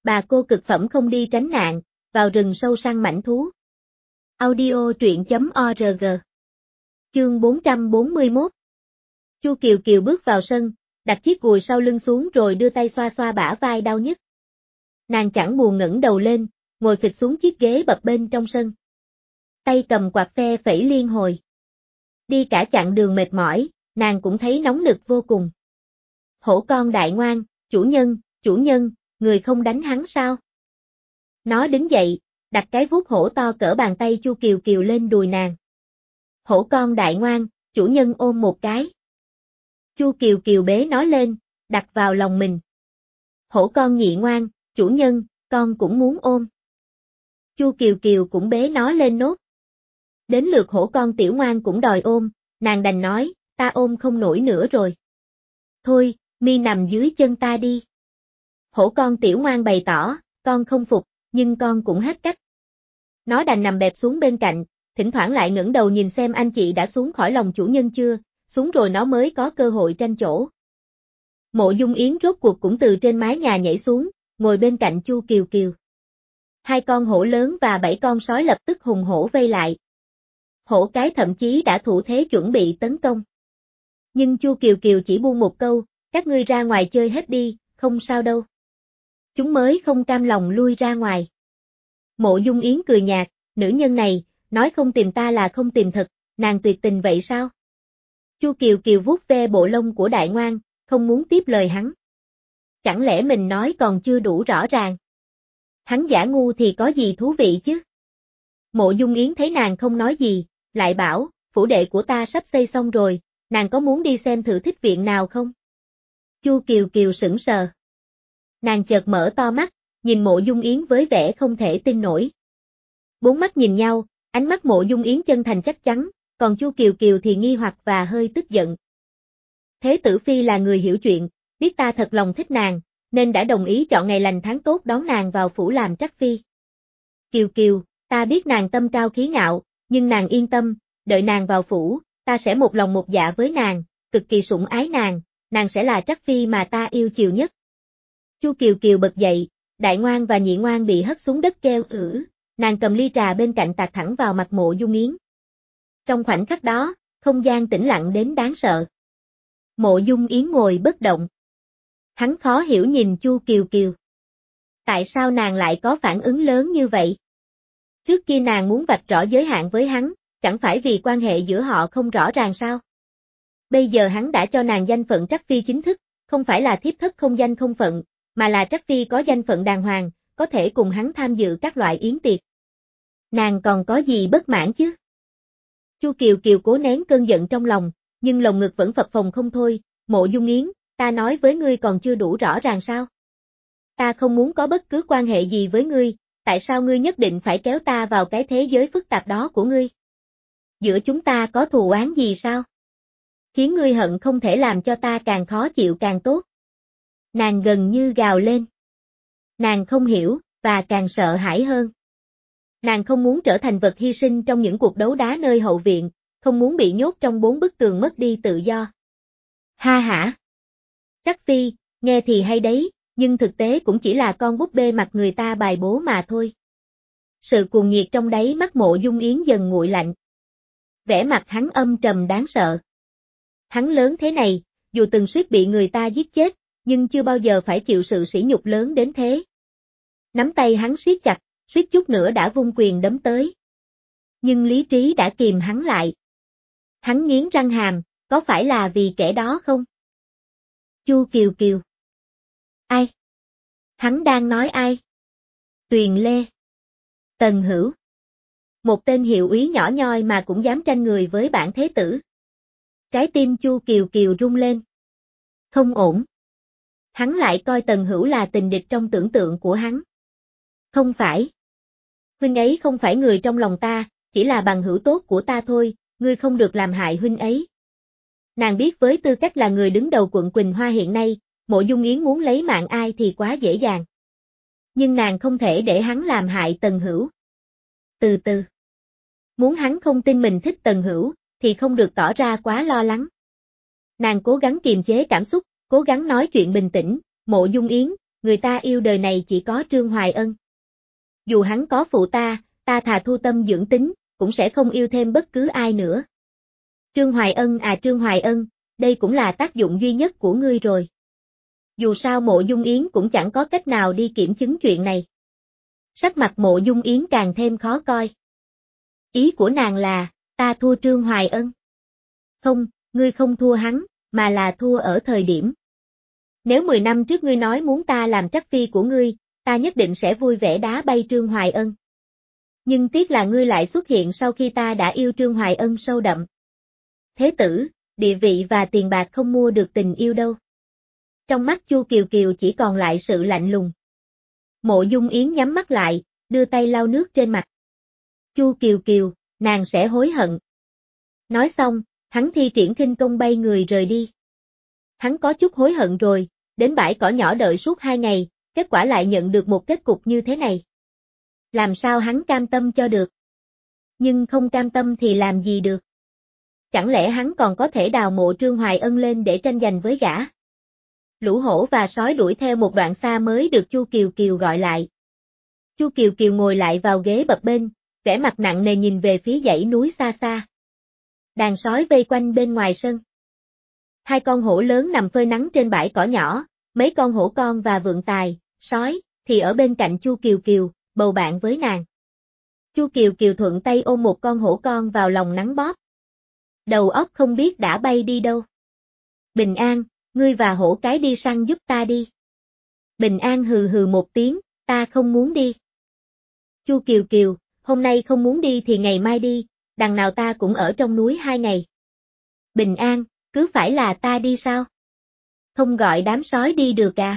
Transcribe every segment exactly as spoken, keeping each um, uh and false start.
Bà cô cực phẩm không đi tránh nạn, vào rừng sâu săn mãnh thú. Audio truyện chấm org. Chương bốn trăm bốn mươi mốt. Chu Kiều Kiều bước vào sân, đặt chiếc gùi sau lưng xuống rồi đưa tay xoa xoa bả vai đau nhức. Nàng chẳng buồn ngẩng đầu lên, ngồi phịch xuống chiếc ghế bập bênh trong sân. Tay cầm quạt phe phẩy liên hồi. Đi cả chặng đường mệt mỏi, nàng cũng thấy nóng nực vô cùng. Hổ con đại ngoan, chủ nhân, chủ nhân, người không đánh hắn sao? Nó đứng dậy, đặt cái vuốt hổ to cỡ bàn tay Chu Kiều Kiều lên đùi nàng. Hổ con đại ngoan, chủ nhân ôm một cái. Chu Kiều Kiều bế nó lên, đặt vào lòng mình. Hổ con nhị ngoan, chủ nhân, con cũng muốn ôm. Chu Kiều Kiều cũng bế nó lên nốt. Đến lượt hổ con tiểu ngoan cũng đòi ôm, nàng đành nói, ta ôm không nổi nữa rồi. Thôi, mi nằm dưới chân ta đi. Hổ con tiểu ngoan bày tỏ, con không phục, nhưng con cũng hết cách. Nó đành nằm bẹp xuống bên cạnh, thỉnh thoảng lại ngẩng đầu nhìn xem anh chị đã xuống khỏi lòng chủ nhân chưa, xuống rồi nó mới có cơ hội tranh chỗ. Mộ Dung Yến rốt cuộc cũng từ trên mái nhà nhảy xuống, ngồi bên cạnh Chu Kiều Kiều. Hai con hổ lớn và bảy con sói lập tức hùng hổ vây lại. Hổ cái thậm chí đã thủ thế chuẩn bị tấn công. Nhưng Chu Kiều Kiều chỉ buông một câu, các ngươi ra ngoài chơi hết đi, không sao đâu. Chúng mới không cam lòng lui ra ngoài. Mộ Dung Yến cười nhạt, nữ nhân này, nói không tìm ta là không tìm thật, nàng tuyệt tình vậy sao? Chu Kiều Kiều vuốt ve bộ lông của đại ngoan, không muốn tiếp lời hắn. Chẳng lẽ mình nói còn chưa đủ rõ ràng? Hắn giả ngu thì có gì thú vị chứ? Mộ Dung Yến thấy nàng không nói gì, lại bảo, phủ đệ của ta sắp xây xong rồi, nàng có muốn đi xem thử thích viện nào không? Chu Kiều Kiều sững sờ. Nàng chợt mở to mắt, nhìn Mộ Dung Yến với vẻ không thể tin nổi. Bốn mắt nhìn nhau, ánh mắt Mộ Dung Yến chân thành chắc chắn, còn Chu Kiều Kiều thì nghi hoặc và hơi tức giận. Thế tử phi là người hiểu chuyện, biết ta thật lòng thích nàng, nên đã đồng ý chọn ngày lành tháng tốt đón nàng vào phủ làm trắc phi. Kiều Kiều, ta biết nàng tâm cao khí ngạo, nhưng nàng yên tâm, đợi nàng vào phủ, ta sẽ một lòng một dạ với nàng, cực kỳ sủng ái nàng, nàng sẽ là trắc phi mà ta yêu chiều nhất. Chu Kiều Kiều bật dậy, đại ngoan và nhị ngoan bị hất xuống đất kêu ử, nàng cầm ly trà bên cạnh tạt thẳng vào mặt Mộ Dung Yến. Trong khoảnh khắc đó, không gian tĩnh lặng đến đáng sợ. Mộ Dung Yến ngồi bất động. Hắn khó hiểu nhìn Chu Kiều Kiều. Tại sao nàng lại có phản ứng lớn như vậy? Trước kia nàng muốn vạch rõ giới hạn với hắn, chẳng phải vì quan hệ giữa họ không rõ ràng sao? Bây giờ hắn đã cho nàng danh phận trắc phi chính thức, không phải là thiếp thất không danh không phận, mà là trắc phi có danh phận đàng hoàng, có thể cùng hắn tham dự các loại yến tiệc. Nàng còn có gì bất mãn chứ? Chu Kiều Kiều cố nén cơn giận trong lòng, nhưng lồng ngực vẫn phập phồng không thôi. Mộ Dung Yến, ta nói với ngươi còn chưa đủ rõ ràng sao? Ta không muốn có bất cứ quan hệ gì với ngươi, tại sao ngươi nhất định phải kéo ta vào cái thế giới phức tạp đó của ngươi? Giữa chúng ta có thù oán gì sao? Khiến ngươi hận không thể làm cho ta càng khó chịu càng tốt. Nàng gần như gào lên. Nàng không hiểu, và càng sợ hãi hơn. Nàng không muốn trở thành vật hy sinh trong những cuộc đấu đá nơi hậu viện, không muốn bị nhốt trong bốn bức tường mất đi tự do. Ha hả? Trắc phi, nghe thì hay đấy, nhưng thực tế cũng chỉ là con búp bê mặt người ta bài bố mà thôi. Sự cuồng nhiệt trong đáy mắt Mộ Dung Yến dần nguội lạnh. Vẻ mặt hắn âm trầm đáng sợ. Hắn lớn thế này, dù từng suýt bị người ta giết chết, nhưng chưa bao giờ phải chịu sự sỉ nhục lớn đến thế. Nắm tay hắn siết chặt, suýt chút nữa đã vung quyền đấm tới. Nhưng lý trí đã kìm hắn lại. Hắn nghiến răng hàm, có phải là vì kẻ đó không? Chu Kiều Kiều. Ai? Hắn đang nói ai? Tuyền Lê. Tần Hữu. Một tên hiệu úy nhỏ nhoi mà cũng dám tranh người với bản thế tử. Trái tim Chu Kiều Kiều rung lên. Không ổn. Hắn lại coi Tần Hữu là tình địch trong tưởng tượng của hắn. Không phải. Huynh ấy không phải người trong lòng ta, chỉ là bằng hữu tốt của ta thôi, ngươi không được làm hại huynh ấy. Nàng biết với tư cách là người đứng đầu quận Quỳnh Hoa hiện nay, Mộ Dung Yến muốn lấy mạng ai thì quá dễ dàng. Nhưng nàng không thể để hắn làm hại Tần Hữu. Từ từ. Muốn hắn không tin mình thích Tần Hữu, thì không được tỏ ra quá lo lắng. Nàng cố gắng kiềm chế cảm xúc, cố gắng nói chuyện bình tĩnh, Mộ Dung Yến, người ta yêu đời này chỉ có Trương Hoài Ân. Dù hắn có phụ ta, ta thà thu tâm dưỡng tính, cũng sẽ không yêu thêm bất cứ ai nữa. Trương Hoài Ân à Trương Hoài Ân, đây cũng là tác dụng duy nhất của ngươi rồi. Dù sao Mộ Dung Yến cũng chẳng có cách nào đi kiểm chứng chuyện này. Sắc mặt Mộ Dung Yến càng thêm khó coi. Ý của nàng là, ta thua Trương Hoài Ân. Không, ngươi không thua hắn, mà là thua ở thời điểm. Nếu mười năm trước ngươi nói muốn ta làm trắc phi của ngươi, ta nhất định sẽ vui vẻ đá bay Trương Hoài Ân. Nhưng tiếc là ngươi lại xuất hiện sau khi ta đã yêu Trương Hoài Ân sâu đậm. Thế tử, địa vị và tiền bạc không mua được tình yêu đâu. Trong mắt Chu Kiều Kiều chỉ còn lại sự lạnh lùng. Mộ Dung Yến nhắm mắt lại, đưa tay lau nước trên mặt. Chu Kiều Kiều, nàng sẽ hối hận. Nói xong, hắn thi triển khinh công bay người rời đi. Hắn có chút hối hận rồi, đến bãi cỏ nhỏ đợi suốt hai ngày, kết quả lại nhận được một kết cục như thế này. Làm sao hắn cam tâm cho được? Nhưng không cam tâm thì làm gì được? Chẳng lẽ hắn còn có thể đào mộ Trương Hoài Ân lên để tranh giành với gã? Lũ hổ và sói đuổi theo một đoạn xa mới được Chu Kiều Kiều gọi lại. Chu Kiều Kiều ngồi lại vào ghế bập bênh, vẻ mặt nặng nề nhìn về phía dãy núi xa xa. Đàn sói vây quanh bên ngoài sân. Hai con hổ lớn nằm phơi nắng trên bãi cỏ nhỏ, mấy con hổ con và vượn tài, sói, thì ở bên cạnh Chu Kiều Kiều, bầu bạn với nàng. Chu Kiều Kiều thuận tay ôm một con hổ con vào lòng nắng bóp. Đầu óc không biết đã bay đi đâu. Bình An, ngươi và hổ cái đi săn giúp ta đi. Bình An hừ hừ một tiếng, ta không muốn đi. Chu Kiều Kiều, hôm nay không muốn đi thì ngày mai đi, đằng nào ta cũng ở trong núi hai ngày. Bình An, cứ phải là ta đi sao? Không gọi đám sói đi được à?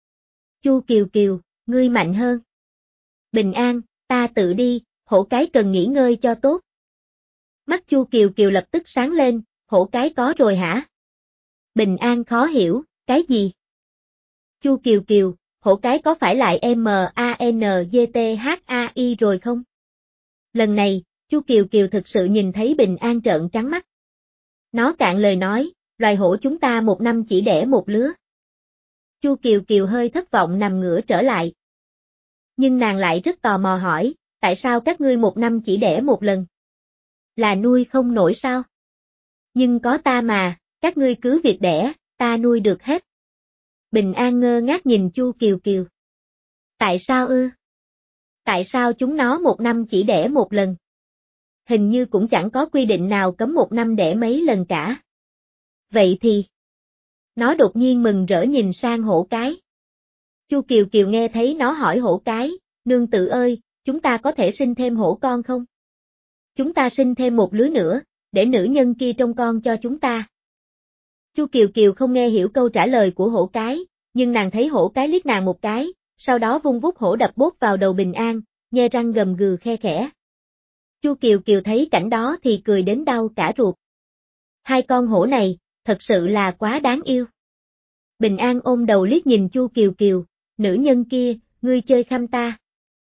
Chu Kiều Kiều, ngươi mạnh hơn. Bình An, ta tự đi, hổ cái cần nghỉ ngơi cho tốt. Mắt Chu Kiều Kiều lập tức sáng lên, hổ cái có rồi hả? Bình An khó hiểu, cái gì? Chu Kiều Kiều, hổ cái có phải lại M A N G T H A I rồi không? Lần này, Chu Kiều Kiều thực sự nhìn thấy Bình An trợn trắng mắt. Nó cạn lời nói, loài hổ chúng ta một năm chỉ đẻ một lứa. Chu Kiều Kiều hơi thất vọng nằm ngửa trở lại. Nhưng nàng lại rất tò mò hỏi, tại sao các ngươi một năm chỉ đẻ một lần? Là nuôi không nổi sao? Nhưng có ta mà, các ngươi cứ việc đẻ, ta nuôi được hết. Bình An ngơ ngác nhìn Chu Kiều Kiều. Tại sao ư? Tại sao chúng nó một năm chỉ đẻ một lần? Hình như cũng chẳng có quy định nào cấm một năm đẻ mấy lần cả. Vậy thì... Nó đột nhiên mừng rỡ nhìn sang hổ cái. Chu Kiều Kiều nghe thấy nó hỏi hổ cái, nương tự ơi, chúng ta có thể sinh thêm hổ con không? Chúng ta sinh thêm một lứa nữa, để nữ nhân kia trông con cho chúng ta. Chu Kiều Kiều không nghe hiểu câu trả lời của hổ cái, nhưng nàng thấy hổ cái liếc nàng một cái, sau đó vung vút hổ đập bốt vào đầu Bình An, nhe răng gầm gừ khe khẽ. Chu Kiều Kiều thấy cảnh đó thì cười đến đau cả ruột. Hai con hổ này, thật sự là quá đáng yêu. Bình An ôm đầu liếc nhìn Chu Kiều Kiều, nữ nhân kia, ngươi chơi khăm ta.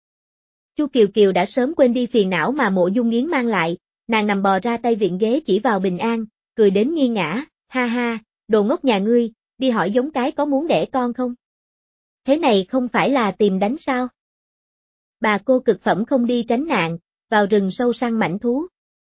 Chu Kiều Kiều đã sớm quên đi phiền não mà Mộ Dung Yến mang lại, nàng nằm bò ra tay viện ghế chỉ vào Bình An, cười đến nghiêng ngã, ha ha, đồ ngốc nhà ngươi, đi hỏi giống cái có muốn đẻ con không? Thế này không phải là tìm đánh sao? Bà cô cực phẩm không đi tránh nạn, vào rừng sâu săn mãnh thú.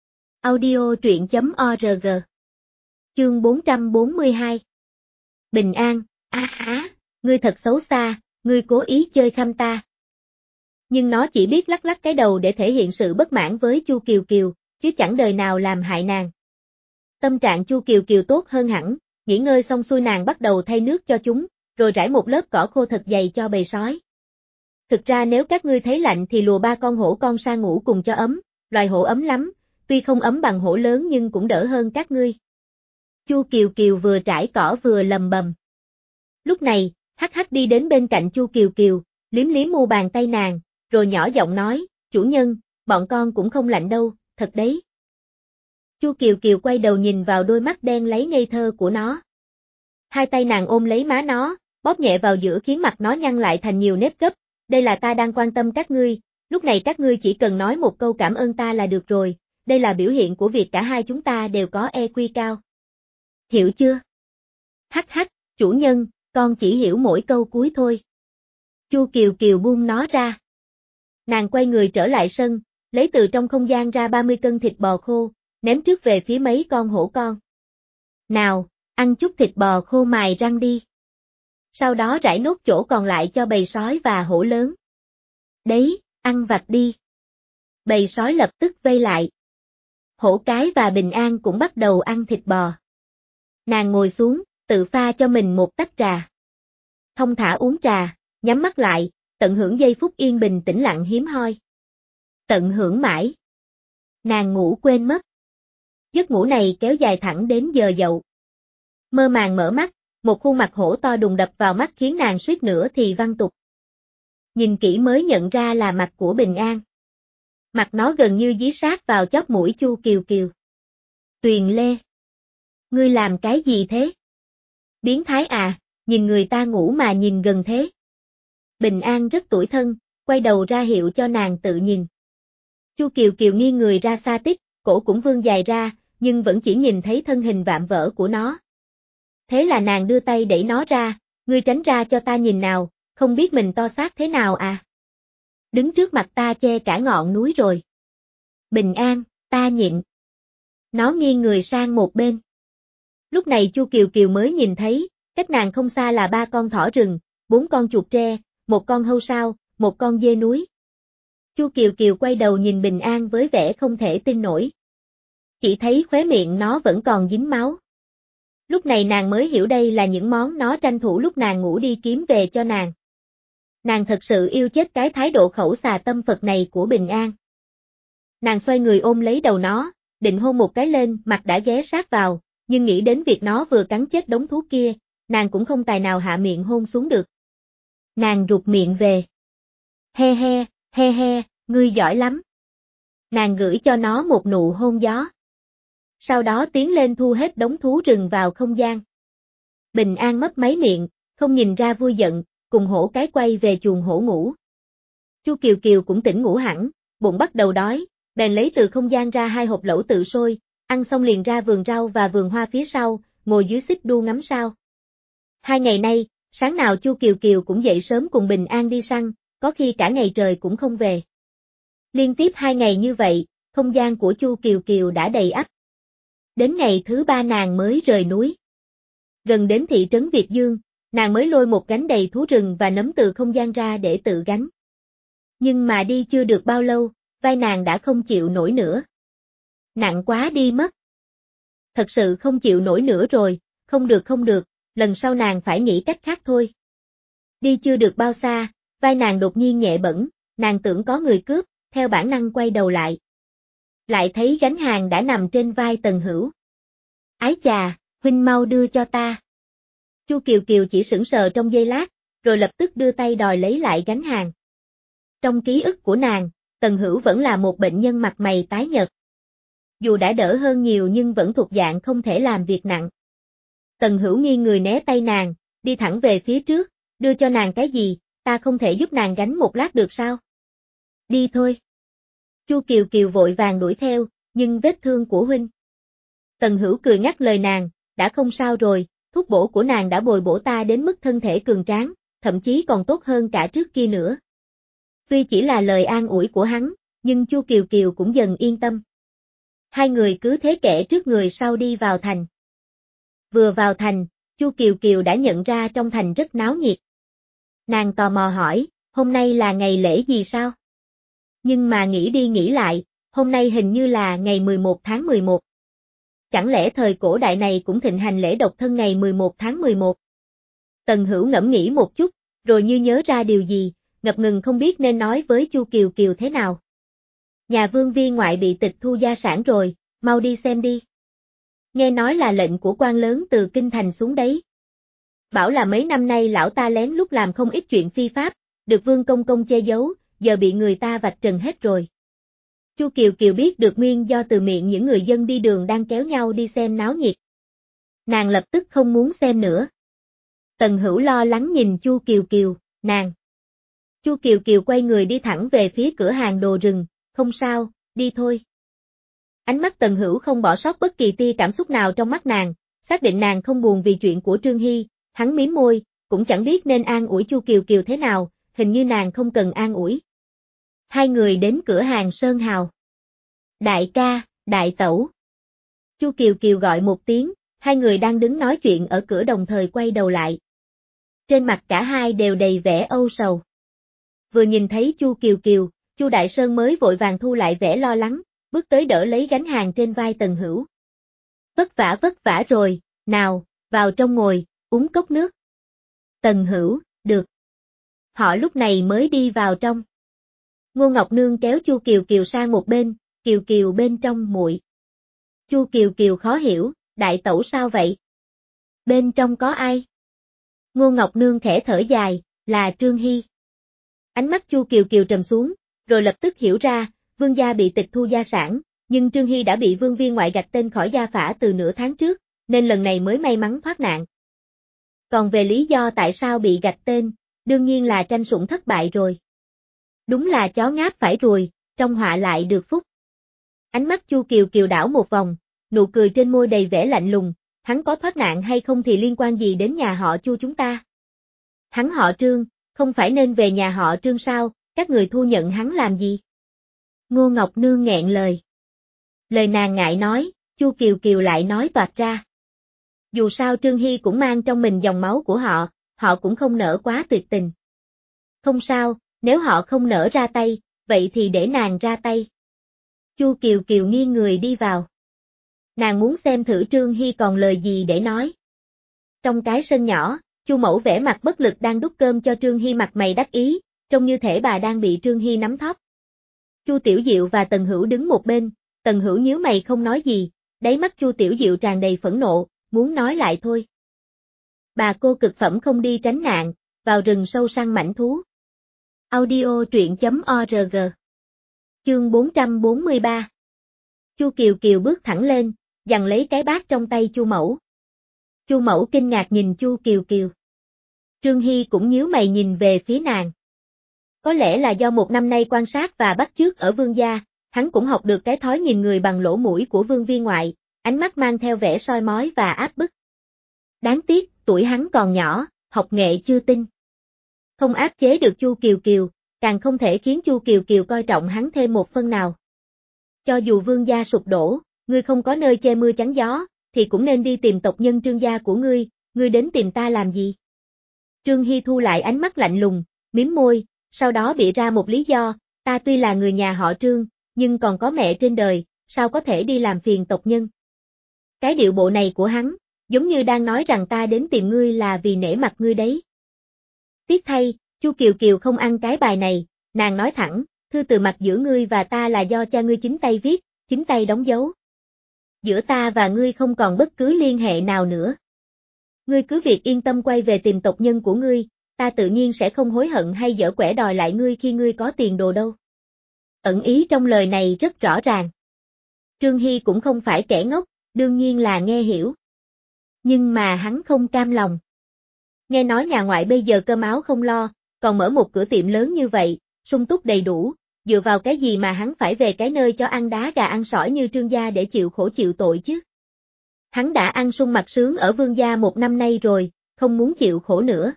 Audio truyện chấm org. Chương bốn trăm bốn mươi hai. Bình An, á á, ngươi thật xấu xa, ngươi cố ý chơi khăm ta. Nhưng nó chỉ biết lắc lắc cái đầu để thể hiện sự bất mãn với Chu Kiều Kiều, chứ chẳng đời nào làm hại nàng. Tâm trạng Chu Kiều Kiều tốt hơn hẳn, nghỉ ngơi xong xuôi nàng bắt đầu thay nước cho chúng, rồi rải một lớp cỏ khô thật dày cho bầy sói. Thực ra nếu các ngươi thấy lạnh thì lùa ba con hổ con sang ngủ cùng cho ấm, loài hổ ấm lắm, tuy không ấm bằng hổ lớn nhưng cũng đỡ hơn các ngươi. Chu Kiều Kiều vừa trải cỏ vừa lầm bầm. Lúc này, Hắc Hắc đi đến bên cạnh Chu Kiều Kiều, liếm liếm mu bàn tay nàng, rồi nhỏ giọng nói, chủ nhân, bọn con cũng không lạnh đâu, thật đấy. Chu Kiều Kiều quay đầu nhìn vào đôi mắt đen lấy ngây thơ của nó. Hai tay nàng ôm lấy má nó, bóp nhẹ vào giữa khiến mặt nó nhăn lại thành nhiều nếp gấp, đây là ta đang quan tâm các ngươi, lúc này các ngươi chỉ cần nói một câu cảm ơn ta là được rồi, đây là biểu hiện của việc cả hai chúng ta đều có e quy cao. Hiểu chưa? Hắc hắc, chủ nhân, con chỉ hiểu mỗi câu cuối thôi. Chu Kiều Kiều buông nó ra. Nàng quay người trở lại sân, lấy từ trong không gian ra ba mươi cân thịt bò khô, ném trước về phía mấy con hổ con. Nào, ăn chút thịt bò khô mài răng đi. Sau đó rải nốt chỗ còn lại cho bầy sói và hổ lớn. Đấy, ăn vặt đi. Bầy sói lập tức vây lại. Hổ cái và Bình An cũng bắt đầu ăn thịt bò. Nàng ngồi xuống, tự pha cho mình một tách trà. Thông thả uống trà, nhắm mắt lại, tận hưởng giây phút yên bình tĩnh lặng hiếm hoi. Tận hưởng mãi. Nàng ngủ quên mất. Giấc ngủ này kéo dài thẳng đến giờ dậu. Mơ màng mở mắt, một khuôn mặt hổ to đùng đập vào mắt khiến nàng suýt nữa thì văng tục. Nhìn kỹ mới nhận ra là mặt của Bình An. Mặt nó gần như dí sát vào chóp mũi Chu Kiều Kiều. Tuyền Lê. Ngươi làm cái gì thế? Biến thái à, nhìn người ta ngủ mà nhìn gần thế. Bình An rất tủi thân, quay đầu ra hiệu cho nàng tự nhìn. Chu Kiều Kiều nghiêng người ra xa tít, cổ cũng vươn dài ra, nhưng vẫn chỉ nhìn thấy thân hình vạm vỡ của nó. Thế là nàng đưa tay đẩy nó ra, ngươi tránh ra cho ta nhìn nào, không biết mình to xác thế nào à? Đứng trước mặt ta che cả ngọn núi rồi. Bình An, ta nhịn. Nó nghiêng người sang một bên. Lúc này Chu Kiều Kiều mới nhìn thấy, cách nàng không xa là ba con thỏ rừng, bốn con chuột tre, một con hâu sao, một con dê núi. Chu Kiều Kiều quay đầu nhìn Bình An với vẻ không thể tin nổi. Chỉ thấy khóe miệng nó vẫn còn dính máu. Lúc này nàng mới hiểu đây là những món nó tranh thủ lúc nàng ngủ đi kiếm về cho nàng. Nàng thật sự yêu chết cái thái độ khẩu xà tâm Phật này của Bình An. Nàng xoay người ôm lấy đầu nó, định hôn một cái lên mặt đã ghé sát vào, nhưng nghĩ đến việc nó vừa cắn chết đống thú kia, nàng cũng không tài nào hạ miệng hôn xuống được. Nàng rụt miệng về. He he, he he, ngươi giỏi lắm. Nàng gửi cho nó một nụ hôn gió. Sau đó tiến lên thu hết đống thú rừng vào không gian. Bình An mấp máy miệng, không nhìn ra vui giận, cùng hổ cái quay về chuồng hổ ngủ. Chu Kiều Kiều cũng tỉnh ngủ hẳn, bụng bắt đầu đói, bèn lấy từ không gian ra hai hộp lẩu tự sôi, ăn xong liền ra vườn rau và vườn hoa phía sau, ngồi dưới xích đu ngắm sao. Hai ngày nay, sáng nào Chu Kiều Kiều cũng dậy sớm cùng Bình An đi săn, có khi cả ngày trời cũng không về. Liên tiếp hai ngày như vậy, không gian của Chu Kiều Kiều đã đầy ắp. Đến ngày thứ ba nàng mới rời núi. Gần đến thị trấn Việt Dương, nàng mới lôi một gánh đầy thú rừng và nấm từ không gian ra để tự gánh. Nhưng mà đi chưa được bao lâu, vai nàng đã không chịu nổi nữa. Nặng quá đi mất. Thật sự không chịu nổi nữa rồi, không được không được, lần sau nàng phải nghĩ cách khác thôi. Đi chưa được bao xa, vai nàng đột nhiên nhẹ bẫng, nàng tưởng có người cướp, theo bản năng quay đầu lại. Lại thấy gánh hàng đã nằm trên vai Tần Hữu. Ái chà, huynh mau đưa cho ta. Chu Kiều Kiều chỉ sững sờ trong giây lát, rồi lập tức đưa tay đòi lấy lại gánh hàng. Trong ký ức của nàng, Tần Hữu vẫn là một bệnh nhân mặt mày tái nhợt. Dù đã đỡ hơn nhiều nhưng vẫn thuộc dạng không thể làm việc nặng. Tần Hữu nghiêng người né tay nàng, đi thẳng về phía trước, đưa cho nàng cái gì, ta không thể giúp nàng gánh một lát được sao? Đi thôi. Chu Kiều Kiều vội vàng đuổi theo, nhưng vết thương của huynh. Tần Hữu cười ngắt lời nàng, đã không sao rồi, thuốc bổ của nàng đã bồi bổ ta đến mức thân thể cường tráng, thậm chí còn tốt hơn cả trước kia nữa. Tuy chỉ là lời an ủi của hắn, nhưng Chu Kiều Kiều cũng dần yên tâm. Hai người cứ thế kẻ trước người sau đi vào thành. Vừa vào thành, Chu Kiều Kiều đã nhận ra trong thành rất náo nhiệt. Nàng tò mò hỏi, hôm nay là ngày lễ gì sao? Nhưng mà nghĩ đi nghĩ lại, hôm nay hình như là ngày mười một tháng mười một. Chẳng lẽ thời cổ đại này cũng thịnh hành lễ độc thân ngày mười một tháng mười một? Tần Hữu ngẫm nghĩ một chút, rồi như nhớ ra điều gì, ngập ngừng không biết nên nói với Chu Kiều Kiều thế nào. Nhà Vương viên ngoại bị tịch thu gia sản rồi, mau đi xem đi. Nghe nói là lệnh của quan lớn từ kinh thành xuống đấy. Bảo là mấy năm nay lão ta lén lút làm không ít chuyện phi pháp, được Vương công công che giấu, giờ bị người ta vạch trần hết rồi. Chu Kiều Kiều biết được nguyên do từ miệng những người dân đi đường đang kéo nhau đi xem náo nhiệt. Nàng lập tức không muốn xem nữa. Tần Hữu lo lắng nhìn Chu Kiều Kiều, nàng. Chu Kiều Kiều quay người đi thẳng về phía cửa hàng đồ rừng, không sao, đi thôi. Ánh mắt Tần Hữu không bỏ sót bất kỳ tia cảm xúc nào trong mắt nàng, xác định nàng không buồn vì chuyện của Trương Hy, hắn mím môi, cũng chẳng biết nên an ủi Chu Kiều Kiều thế nào, hình như nàng không cần an ủi. Hai người đến cửa hàng Sơn Hào. Đại ca, đại tẩu. Chu Kiều Kiều gọi một tiếng, hai người đang đứng nói chuyện ở cửa đồng thời quay đầu lại. Trên mặt cả hai đều đầy vẻ âu sầu. Vừa nhìn thấy Chu Kiều Kiều, Chu Đại Sơn mới vội vàng thu lại vẻ lo lắng, bước tới đỡ lấy gánh hàng trên vai Tần Hữu. Vất vả vất vả rồi, nào, vào trong ngồi, uống cốc nước. Tần Hữu, được. Họ lúc này mới đi vào trong. Ngô Ngọc Nương kéo Chu Kiều Kiều sang một bên, Kiều Kiều bên trong muội. Chu Kiều Kiều khó hiểu, đại tẩu sao vậy? Bên trong có ai? Ngô Ngọc Nương khẽ thở dài, là Trương Hy. Ánh mắt Chu Kiều Kiều trầm xuống, rồi lập tức hiểu ra, Vương gia bị tịch thu gia sản, nhưng Trương Hy đã bị Vương viên ngoại gạch tên khỏi gia phả từ nửa tháng trước, nên lần này mới may mắn thoát nạn. Còn về lý do tại sao bị gạch tên, đương nhiên là tranh sủng thất bại rồi. Đúng là chó ngáp phải ruồi, trong họa lại được phúc. Ánh mắt Chu Kiều Kiều đảo một vòng, nụ cười trên môi đầy vẻ lạnh lùng, hắn có thoát nạn hay không thì liên quan gì đến nhà họ Chu chúng ta? Hắn họ Trương, không phải nên về nhà họ Trương sao, các người thu nhận hắn làm gì? Ngô Ngọc Nương nghẹn lời. Lời nàng ngại nói, Chu Kiều Kiều lại nói toạc ra. Dù sao Trương Hy cũng mang trong mình dòng máu của họ, họ cũng không nỡ quá tuyệt tình. Không sao, nếu họ không nỡ ra tay, vậy thì để nàng ra tay. Chu Kiều Kiều nghiêng người đi vào. Nàng muốn xem thử Trương Hy còn lời gì để nói. Trong cái sân nhỏ, Chu Mẫu vẻ mặt bất lực đang đút cơm cho Trương Hy, mặt mày đắc ý, trông như thể bà đang bị Trương Hy nắm thóp. Chu Tiểu Diệu và Tần Hữu đứng một bên, Tần Hữu nhíu mày không nói gì, đáy mắt Chu Tiểu Diệu tràn đầy phẫn nộ, muốn nói lại thôi. Bà cô cực phẩm không đi tránh nạn, vào rừng sâu săn mãnh thú. Audio truyện chấm org. Chương bốn trăm bốn mươi ba. Chu Kiều Kiều bước thẳng lên, giằng lấy cái bát trong tay Chu Mẫu. Chu Mẫu kinh ngạc nhìn Chu Kiều Kiều. Trương Hy cũng nhíu mày nhìn về phía nàng. Có lẽ là do một năm nay quan sát và bắt chước ở Vương gia, hắn cũng học được cái thói nhìn người bằng lỗ mũi của Vương viên ngoại, ánh mắt mang theo vẻ soi mói và áp bức. Đáng tiếc, tuổi hắn còn nhỏ, học nghệ chưa tinh. Không áp chế được Chu Kiều Kiều, càng không thể khiến Chu Kiều Kiều coi trọng hắn thêm một phân nào. Cho dù Vương gia sụp đổ, ngươi không có nơi che mưa chắn gió, thì cũng nên đi tìm tộc nhân Trương gia của ngươi, ngươi đến tìm ta làm gì? Trương Hy thu lại ánh mắt lạnh lùng, mím môi, sau đó bịa ra một lý do, ta tuy là người nhà họ Trương, nhưng còn có mẹ trên đời, sao có thể đi làm phiền tộc nhân? Cái điệu bộ này của hắn, giống như đang nói rằng ta đến tìm ngươi là vì nể mặt ngươi đấy. Tiếc thay, Chu Kiều Kiều không ăn cái bài này, nàng nói thẳng, thư từ mặt giữa ngươi và ta là do cha ngươi chính tay viết, chính tay đóng dấu. Giữa ta và ngươi không còn bất cứ liên hệ nào nữa. Ngươi cứ việc yên tâm quay về tìm tộc nhân của ngươi, ta tự nhiên sẽ không hối hận hay dở quẻ đòi lại ngươi khi ngươi có tiền đồ đâu. Ẩn ý trong lời này rất rõ ràng. Trương Hy cũng không phải kẻ ngốc, đương nhiên là nghe hiểu. Nhưng mà hắn không cam lòng. Nghe nói nhà ngoại bây giờ cơm áo không lo, còn mở một cửa tiệm lớn như vậy, sung túc đầy đủ, dựa vào cái gì mà hắn phải về cái nơi cho ăn đá gà ăn sỏi như Trương gia để chịu khổ chịu tội chứ? Hắn đã ăn sung mặc sướng ở Vương gia một năm nay rồi, không muốn chịu khổ nữa.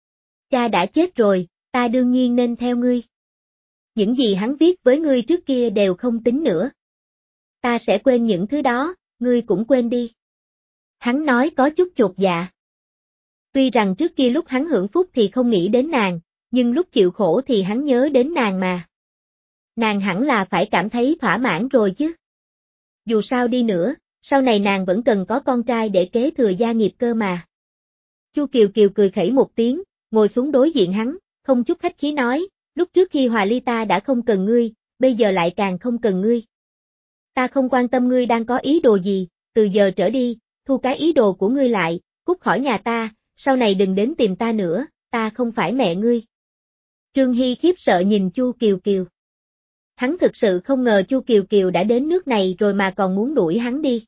Cha đã chết rồi, ta đương nhiên nên theo ngươi. Những gì hắn viết với ngươi trước kia đều không tính nữa. Ta sẽ quên những thứ đó, ngươi cũng quên đi. Hắn nói có chút chột dạ. Tuy rằng trước kia lúc hắn hưởng phúc thì không nghĩ đến nàng, nhưng lúc chịu khổ thì hắn nhớ đến nàng mà. Nàng hẳn là phải cảm thấy thỏa mãn rồi chứ. Dù sao đi nữa, sau này nàng vẫn cần có con trai để kế thừa gia nghiệp cơ mà. Chu Kiều Kiều cười khẩy một tiếng, ngồi xuống đối diện hắn, không chút khách khí nói, lúc trước khi hòa ly ta đã không cần ngươi, bây giờ lại càng không cần ngươi. Ta không quan tâm ngươi đang có ý đồ gì, từ giờ trở đi, thu cái ý đồ của ngươi lại, cút khỏi nhà ta, sau này đừng đến tìm ta nữa, ta không phải mẹ ngươi. Trương Hy khiếp sợ nhìn Chu Kiều Kiều. Hắn thực sự không ngờ Chu Kiều Kiều đã đến nước này rồi mà còn muốn đuổi hắn đi.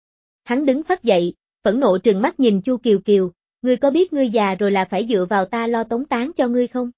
Hắn đứng phắt dậy, phẫn nộ trừng mắt nhìn Chu Kiều Kiều, ngươi có biết ngươi già rồi là phải dựa vào ta lo tống táng cho ngươi không?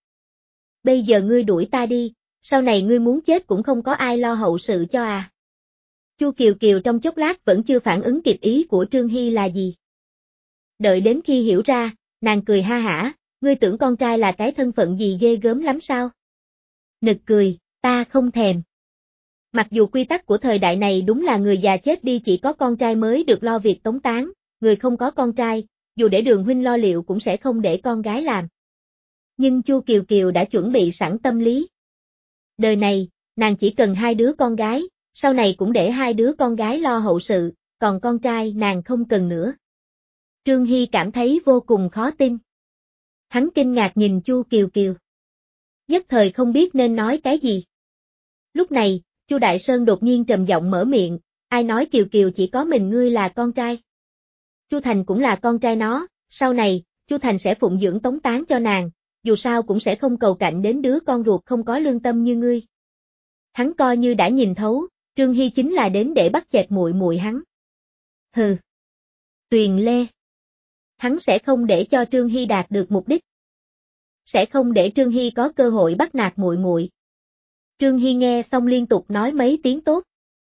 Bây giờ ngươi đuổi ta đi, sau này ngươi muốn chết cũng không có ai lo hậu sự cho à? Chu Kiều Kiều trong chốc lát vẫn chưa phản ứng kịp ý của Trương Hy là gì. Đợi đến khi hiểu ra, nàng cười ha hả, ngươi tưởng con trai là cái thân phận gì ghê gớm lắm sao? Nực cười, ta không thèm. Mặc dù quy tắc của thời đại này đúng là người già chết đi chỉ có con trai mới được lo việc tống táng, người không có con trai, dù để Đường huynh lo liệu cũng sẽ không để con gái làm. Nhưng Chu Kiều Kiều đã chuẩn bị sẵn tâm lý. Đời này, nàng chỉ cần hai đứa con gái, sau này cũng để hai đứa con gái lo hậu sự, còn con trai nàng không cần nữa. Trương Hy cảm thấy vô cùng khó tin. Hắn kinh ngạc nhìn Chu Kiều Kiều. Nhất thời không biết nên nói cái gì. Lúc này, Chu Đại Sơn đột nhiên trầm giọng mở miệng, ai nói Kiều Kiều chỉ có mình ngươi là con trai? Chu Thành cũng là con trai nó, sau này, Chu Thành sẽ phụng dưỡng tống táng cho nàng, dù sao cũng sẽ không cầu cạnh đến đứa con ruột không có lương tâm như ngươi. Hắn coi như đã nhìn thấu, Trương Hy chính là đến để bắt chẹt muội muội hắn. Hừ. Tuyền Lê. Hắn sẽ không để cho Trương Hy đạt được mục đích. Sẽ không để Trương Hy có cơ hội bắt nạt muội muội. Trương Hy nghe xong liên tục nói mấy tiếng tốt.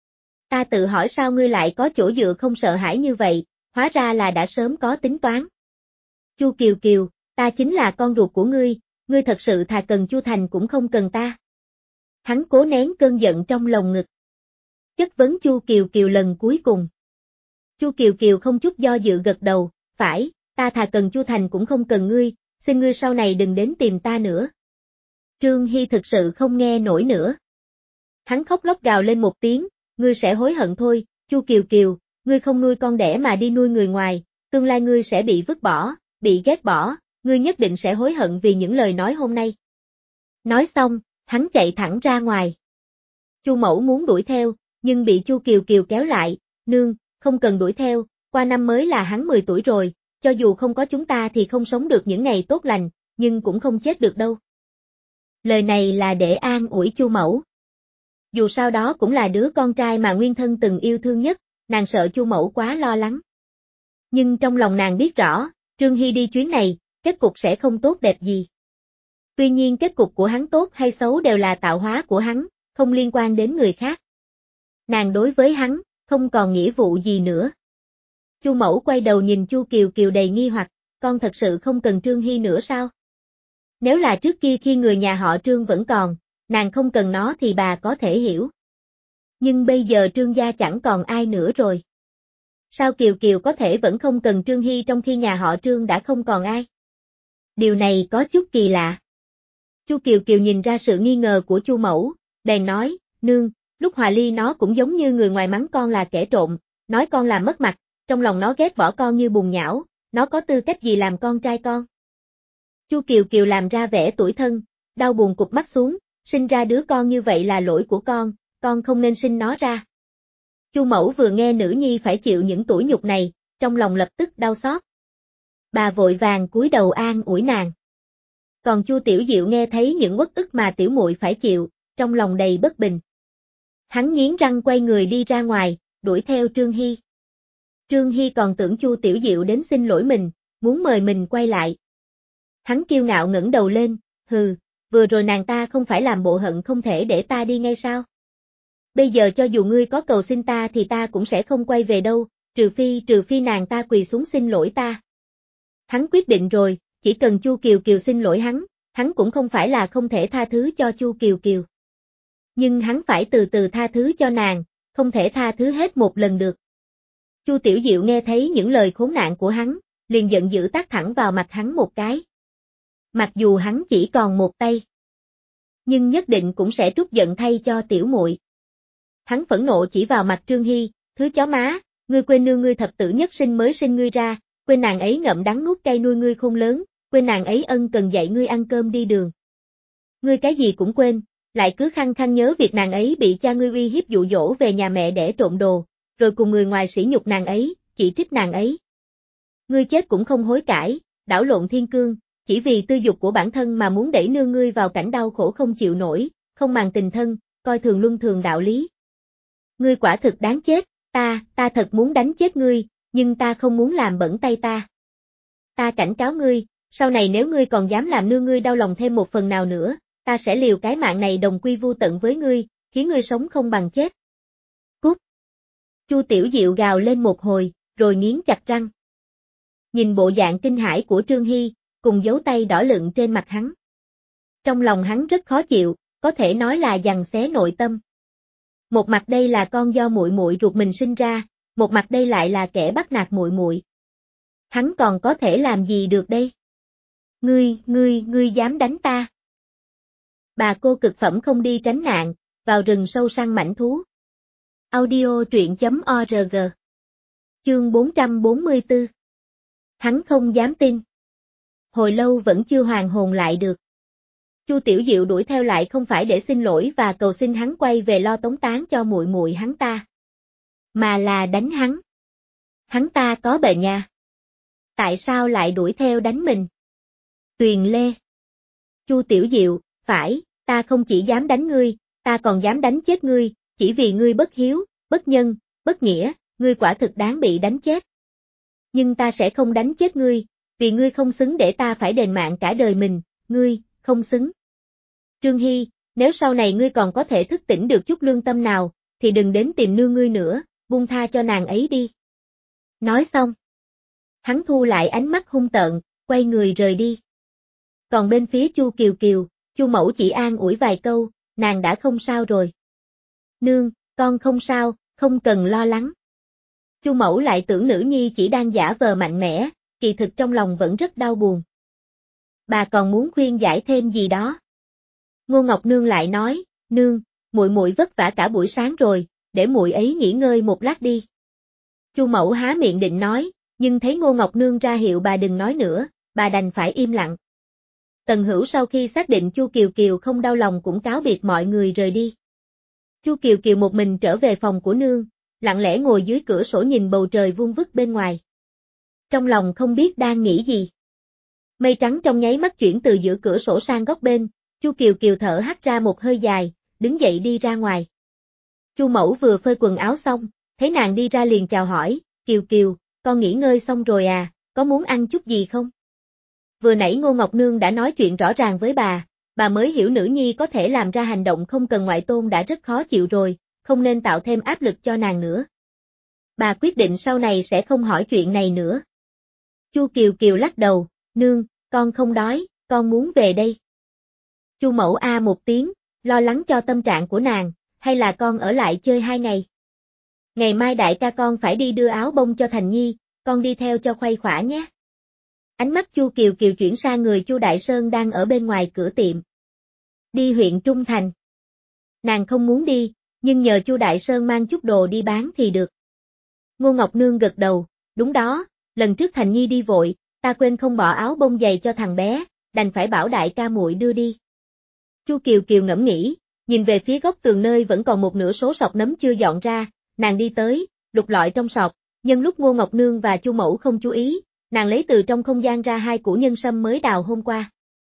Ta tự hỏi sao ngươi lại có chỗ dựa không sợ hãi như vậy, hóa ra là đã sớm có tính toán. Chu Kiều Kiều, ta chính là con ruột của ngươi, ngươi thật sự thà cần Chu Thành cũng không cần ta. Hắn cố nén cơn giận trong lồng ngực. Chất vấn Chu Kiều Kiều lần cuối cùng. Chu Kiều Kiều không chút do dự gật đầu, phải, ta thà cần Chu Thành cũng không cần ngươi, xin ngươi sau này đừng đến tìm ta nữa. Trương Hy thực sự không nghe nổi nữa. Hắn khóc lóc gào lên một tiếng, ngươi sẽ hối hận thôi, Chu Kiều Kiều, ngươi không nuôi con đẻ mà đi nuôi người ngoài, tương lai ngươi sẽ bị vứt bỏ, bị ghét bỏ, ngươi nhất định sẽ hối hận vì những lời nói hôm nay. Nói xong, hắn chạy thẳng ra ngoài. Chu Mẫu muốn đuổi theo, nhưng bị Chu Kiều Kiều kéo lại, nương, không cần đuổi theo, qua năm mới là hắn mười tuổi rồi, cho dù không có chúng ta thì không sống được những ngày tốt lành, nhưng cũng không chết được đâu. Lời này là để an ủi Chu Mẫu. Dù sao đó cũng là đứa con trai mà nguyên thân từng yêu thương nhất, nàng sợ Chu Mẫu quá lo lắng. Nhưng trong lòng nàng biết rõ, Trương Hy đi chuyến này, kết cục sẽ không tốt đẹp gì. Tuy nhiên kết cục của hắn tốt hay xấu đều là tạo hóa của hắn, không liên quan đến người khác. Nàng đối với hắn, không còn nghĩa vụ gì nữa. Chu Mẫu quay đầu nhìn Chu Kiều Kiều đầy nghi hoặc, con thật sự không cần Trương Hy nữa sao? Nếu là trước kia khi người nhà họ Trương vẫn còn, nàng không cần nó thì bà có thể hiểu. Nhưng bây giờ Trương gia chẳng còn ai nữa rồi. Sao Kiều Kiều có thể vẫn không cần Trương Hy trong khi nhà họ Trương đã không còn ai? Điều này có chút kỳ lạ. Chu Kiều Kiều nhìn ra sự nghi ngờ của Chu Mẫu, bèn nói, nương, lúc Hòa Ly nó cũng giống như người ngoài mắng con là kẻ trộm, nói con làm mất mặt, trong lòng nó ghét bỏ con như bùn nhão, nó có tư cách gì làm con trai con? Chu Kiều Kiều làm ra vẻ tủi thân, đau buồn cụp mắt xuống, sinh ra đứa con như vậy là lỗi của con, con không nên sinh nó ra. Chu Mẫu vừa nghe nữ nhi phải chịu những tủi nhục này, trong lòng lập tức đau xót. Bà vội vàng cúi đầu an ủi nàng. Còn Chu Tiểu Diệu nghe thấy những uất ức mà tiểu muội phải chịu, trong lòng đầy bất bình. Hắn nghiến răng quay người đi ra ngoài, đuổi theo Trương Hy. Trương Hy còn tưởng Chu Tiểu Diệu đến xin lỗi mình, muốn mời mình quay lại. Hắn kiêu ngạo ngẩng đầu lên, hừ, vừa rồi nàng ta không phải làm bộ hận không thể để ta đi ngay sao? Bây giờ cho dù ngươi có cầu xin ta thì ta cũng sẽ không quay về đâu, trừ phi trừ phi nàng ta quỳ xuống xin lỗi ta. Hắn quyết định rồi, chỉ cần Chu Kiều Kiều xin lỗi hắn, hắn cũng không phải là không thể tha thứ cho Chu Kiều Kiều. Nhưng hắn phải từ từ tha thứ cho nàng, không thể tha thứ hết một lần được. Chu Tiểu Diệu nghe thấy những lời khốn nạn của hắn, liền giận dữ tát thẳng vào mặt hắn một cái. Mặc dù hắn chỉ còn một tay, nhưng nhất định cũng sẽ trút giận thay cho tiểu muội. Hắn phẫn nộ chỉ vào mặt Trương Hy, thứ chó má, ngươi quên nương ngươi thập tử nhất sinh mới sinh ngươi ra, quên nàng ấy ngậm đắng nuốt cay nuôi ngươi khôn lớn, quên nàng ấy ân cần dạy ngươi ăn cơm đi đường. Ngươi cái gì cũng quên, lại cứ khăng khăng nhớ việc nàng ấy bị cha ngươi uy hiếp dụ dỗ về nhà mẹ để trộm đồ, rồi cùng người ngoài sỉ nhục nàng ấy, chỉ trích nàng ấy. Ngươi chết cũng không hối cải, đảo lộn thiên cương, chỉ vì tư dục của bản thân mà muốn đẩy nương ngươi vào cảnh đau khổ không chịu nổi, không màng tình thân, coi thường luân thường đạo lý. Ngươi quả thực đáng chết, ta, ta thật muốn đánh chết ngươi, nhưng ta không muốn làm bẩn tay ta. Ta cảnh cáo ngươi, sau này nếu ngươi còn dám làm nương ngươi đau lòng thêm một phần nào nữa, ta sẽ liều cái mạng này đồng quy vu tận với ngươi, khiến ngươi sống không bằng chết. Cút! Chu Tiểu Diệu gào lên một hồi, rồi nghiến chặt răng. Nhìn bộ dạng kinh hãi của Trương Hy, cùng dấu tay đỏ lựng trên mặt hắn. Trong lòng hắn rất khó chịu, có thể nói là giằng xé nội tâm. Một mặt đây là con do muội muội ruột mình sinh ra, một mặt đây lại là kẻ bắt nạt muội muội. Hắn còn có thể làm gì được đây? Ngươi, ngươi, ngươi dám đánh ta? Bà cô cực phẩm không đi tránh nạn, vào rừng sâu săn mãnh thú. Audio truyện chấm org. Chương bốn trăm bốn mươi tư. Hắn không dám tin. Hồi lâu vẫn chưa hoàn hồn lại được. Chu Tiểu Diệu đuổi theo lại không phải để xin lỗi và cầu xin hắn quay về lo tống táng cho muội muội hắn ta, mà là đánh hắn. Hắn ta có bệnh nha. Tại sao lại đuổi theo đánh mình? Tuyền Lê. Chu Tiểu Diệu, phải, ta không chỉ dám đánh ngươi, ta còn dám đánh chết ngươi, chỉ vì ngươi bất hiếu, bất nhân, bất nghĩa, ngươi quả thực đáng bị đánh chết. Nhưng ta sẽ không đánh chết ngươi, vì ngươi không xứng để ta phải đền mạng cả đời mình, ngươi, không xứng. Trương Hy, nếu sau này ngươi còn có thể thức tỉnh được chút lương tâm nào, thì đừng đến tìm nương ngươi nữa, buông tha cho nàng ấy đi. Nói xong, hắn thu lại ánh mắt hung tợn, quay người rời đi. Còn bên phía Chu Kiều Kiều, Chu Mẫu chỉ an ủi vài câu, nàng đã không sao rồi. Nương, con không sao, không cần lo lắng. Chu Mẫu lại tưởng nữ nhi chỉ đang giả vờ mạnh mẽ, kỳ thực trong lòng vẫn rất đau buồn. Bà còn muốn khuyên giải thêm gì đó. Ngô Ngọc Nương lại nói, nương, muội muội vất vả cả buổi sáng rồi, để muội ấy nghỉ ngơi một lát đi. Chu Mẫu há miệng định nói, nhưng thấy Ngô Ngọc Nương ra hiệu bà đừng nói nữa, bà đành phải im lặng. Tần Hữu sau khi xác định Chu Kiều Kiều không đau lòng cũng cáo biệt mọi người rời đi. Chu Kiều Kiều một mình trở về phòng của nương, lặng lẽ ngồi dưới cửa sổ nhìn bầu trời vuông vức bên ngoài. Trong lòng không biết đang nghĩ gì. Mây trắng trong nháy mắt chuyển từ giữa cửa sổ sang góc bên, Chu Kiều Kiều thở hắt ra một hơi dài, đứng dậy đi ra ngoài. Chu Mẫu vừa phơi quần áo xong, thấy nàng đi ra liền chào hỏi, Kiều Kiều, con nghỉ ngơi xong rồi à, có muốn ăn chút gì không? Vừa nãy Ngô Ngọc Nương đã nói chuyện rõ ràng với bà, bà mới hiểu nữ nhi có thể làm ra hành động không cần ngoại tôn đã rất khó chịu rồi, không nên tạo thêm áp lực cho nàng nữa. Bà quyết định sau này sẽ không hỏi chuyện này nữa. Chu Kiều Kiều lắc đầu, nương, con không đói, con muốn về đây. Chu Mẫu a một tiếng, lo lắng cho tâm trạng của nàng, hay là con ở lại chơi hai ngày. Ngày mai đại ca con phải đi đưa áo bông cho Thành Nhi, con đi theo cho khuây khỏa nhé. Ánh mắt Chu Kiều Kiều chuyển sang người Chu Đại Sơn đang ở bên ngoài cửa tiệm. Đi huyện Trung Thành. Nàng không muốn đi, nhưng nhờ Chu Đại Sơn mang chút đồ đi bán thì được. Ngô Ngọc Nương gật đầu, đúng đó, lần trước Thành Nhi đi vội, ta quên không bỏ áo bông giày cho thằng bé, đành phải bảo đại ca muội đưa đi. Chu Kiều Kiều ngẫm nghĩ, nhìn về phía góc tường nơi vẫn còn một nửa số sọt nấm chưa dọn ra, nàng đi tới, lục lọi trong sọt, nhân lúc Ngô Ngọc Nương và Chu Mẫu không chú ý, nàng lấy từ trong không gian ra hai củ nhân sâm mới đào hôm qua.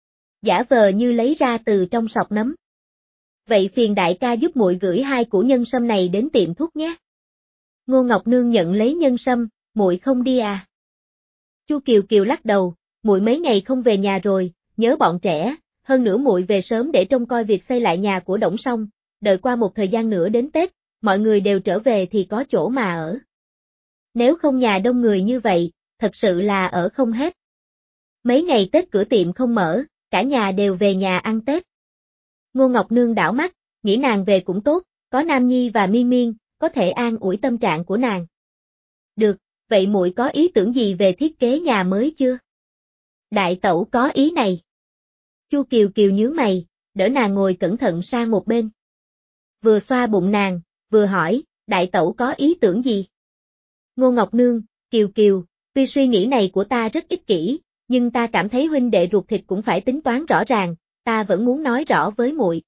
Giả vờ như lấy ra từ trong sọt nấm. Vậy phiền đại ca giúp muội gửi hai củ nhân sâm này đến tiệm thuốc nhé. Ngô Ngọc Nương nhận lấy nhân sâm, muội không đi à? Chu Kiều Kiều lắc đầu, muội mấy ngày không về nhà rồi, nhớ bọn trẻ, hơn nữa muội về sớm để trông coi việc xây lại nhà của Đổng Song, đợi qua một thời gian nữa đến Tết, mọi người đều trở về thì có chỗ mà ở. Nếu không nhà đông người như vậy, thật sự là ở không hết. Mấy ngày Tết cửa tiệm không mở, cả nhà đều về nhà ăn Tết. Ngô Ngọc Nương đảo mắt, nghĩ nàng về cũng tốt, có Nam Nhi và Miên Miên, có thể an ủi tâm trạng của nàng. Được, vậy muội có ý tưởng gì về thiết kế nhà mới chưa? Đại tẩu có ý này. Chu Kiều Kiều nhướng mày, đỡ nàng ngồi cẩn thận sang một bên. Vừa xoa bụng nàng, vừa hỏi, đại tẩu có ý tưởng gì? Ngô Ngọc Nương, Kiều Kiều, tuy suy nghĩ này của ta rất ích kỷ, nhưng ta cảm thấy huynh đệ ruột thịt cũng phải tính toán rõ ràng, ta vẫn muốn nói rõ với muội.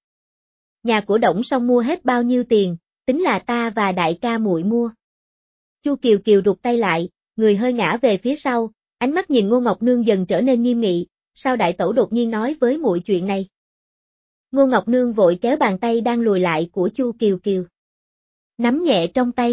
Nhà của Đổng Song mua hết bao nhiêu tiền, tính là ta và đại ca muội mua. Chu Kiều Kiều rụt tay lại, người hơi ngã về phía sau, ánh mắt nhìn Ngô Ngọc Nương dần trở nên nghiêm nghị, sao đại tẩu đột nhiên nói với muội chuyện này? Ngô Ngọc Nương vội kéo bàn tay đang lùi lại của Chu Kiều Kiều. Nắm nhẹ trong tay.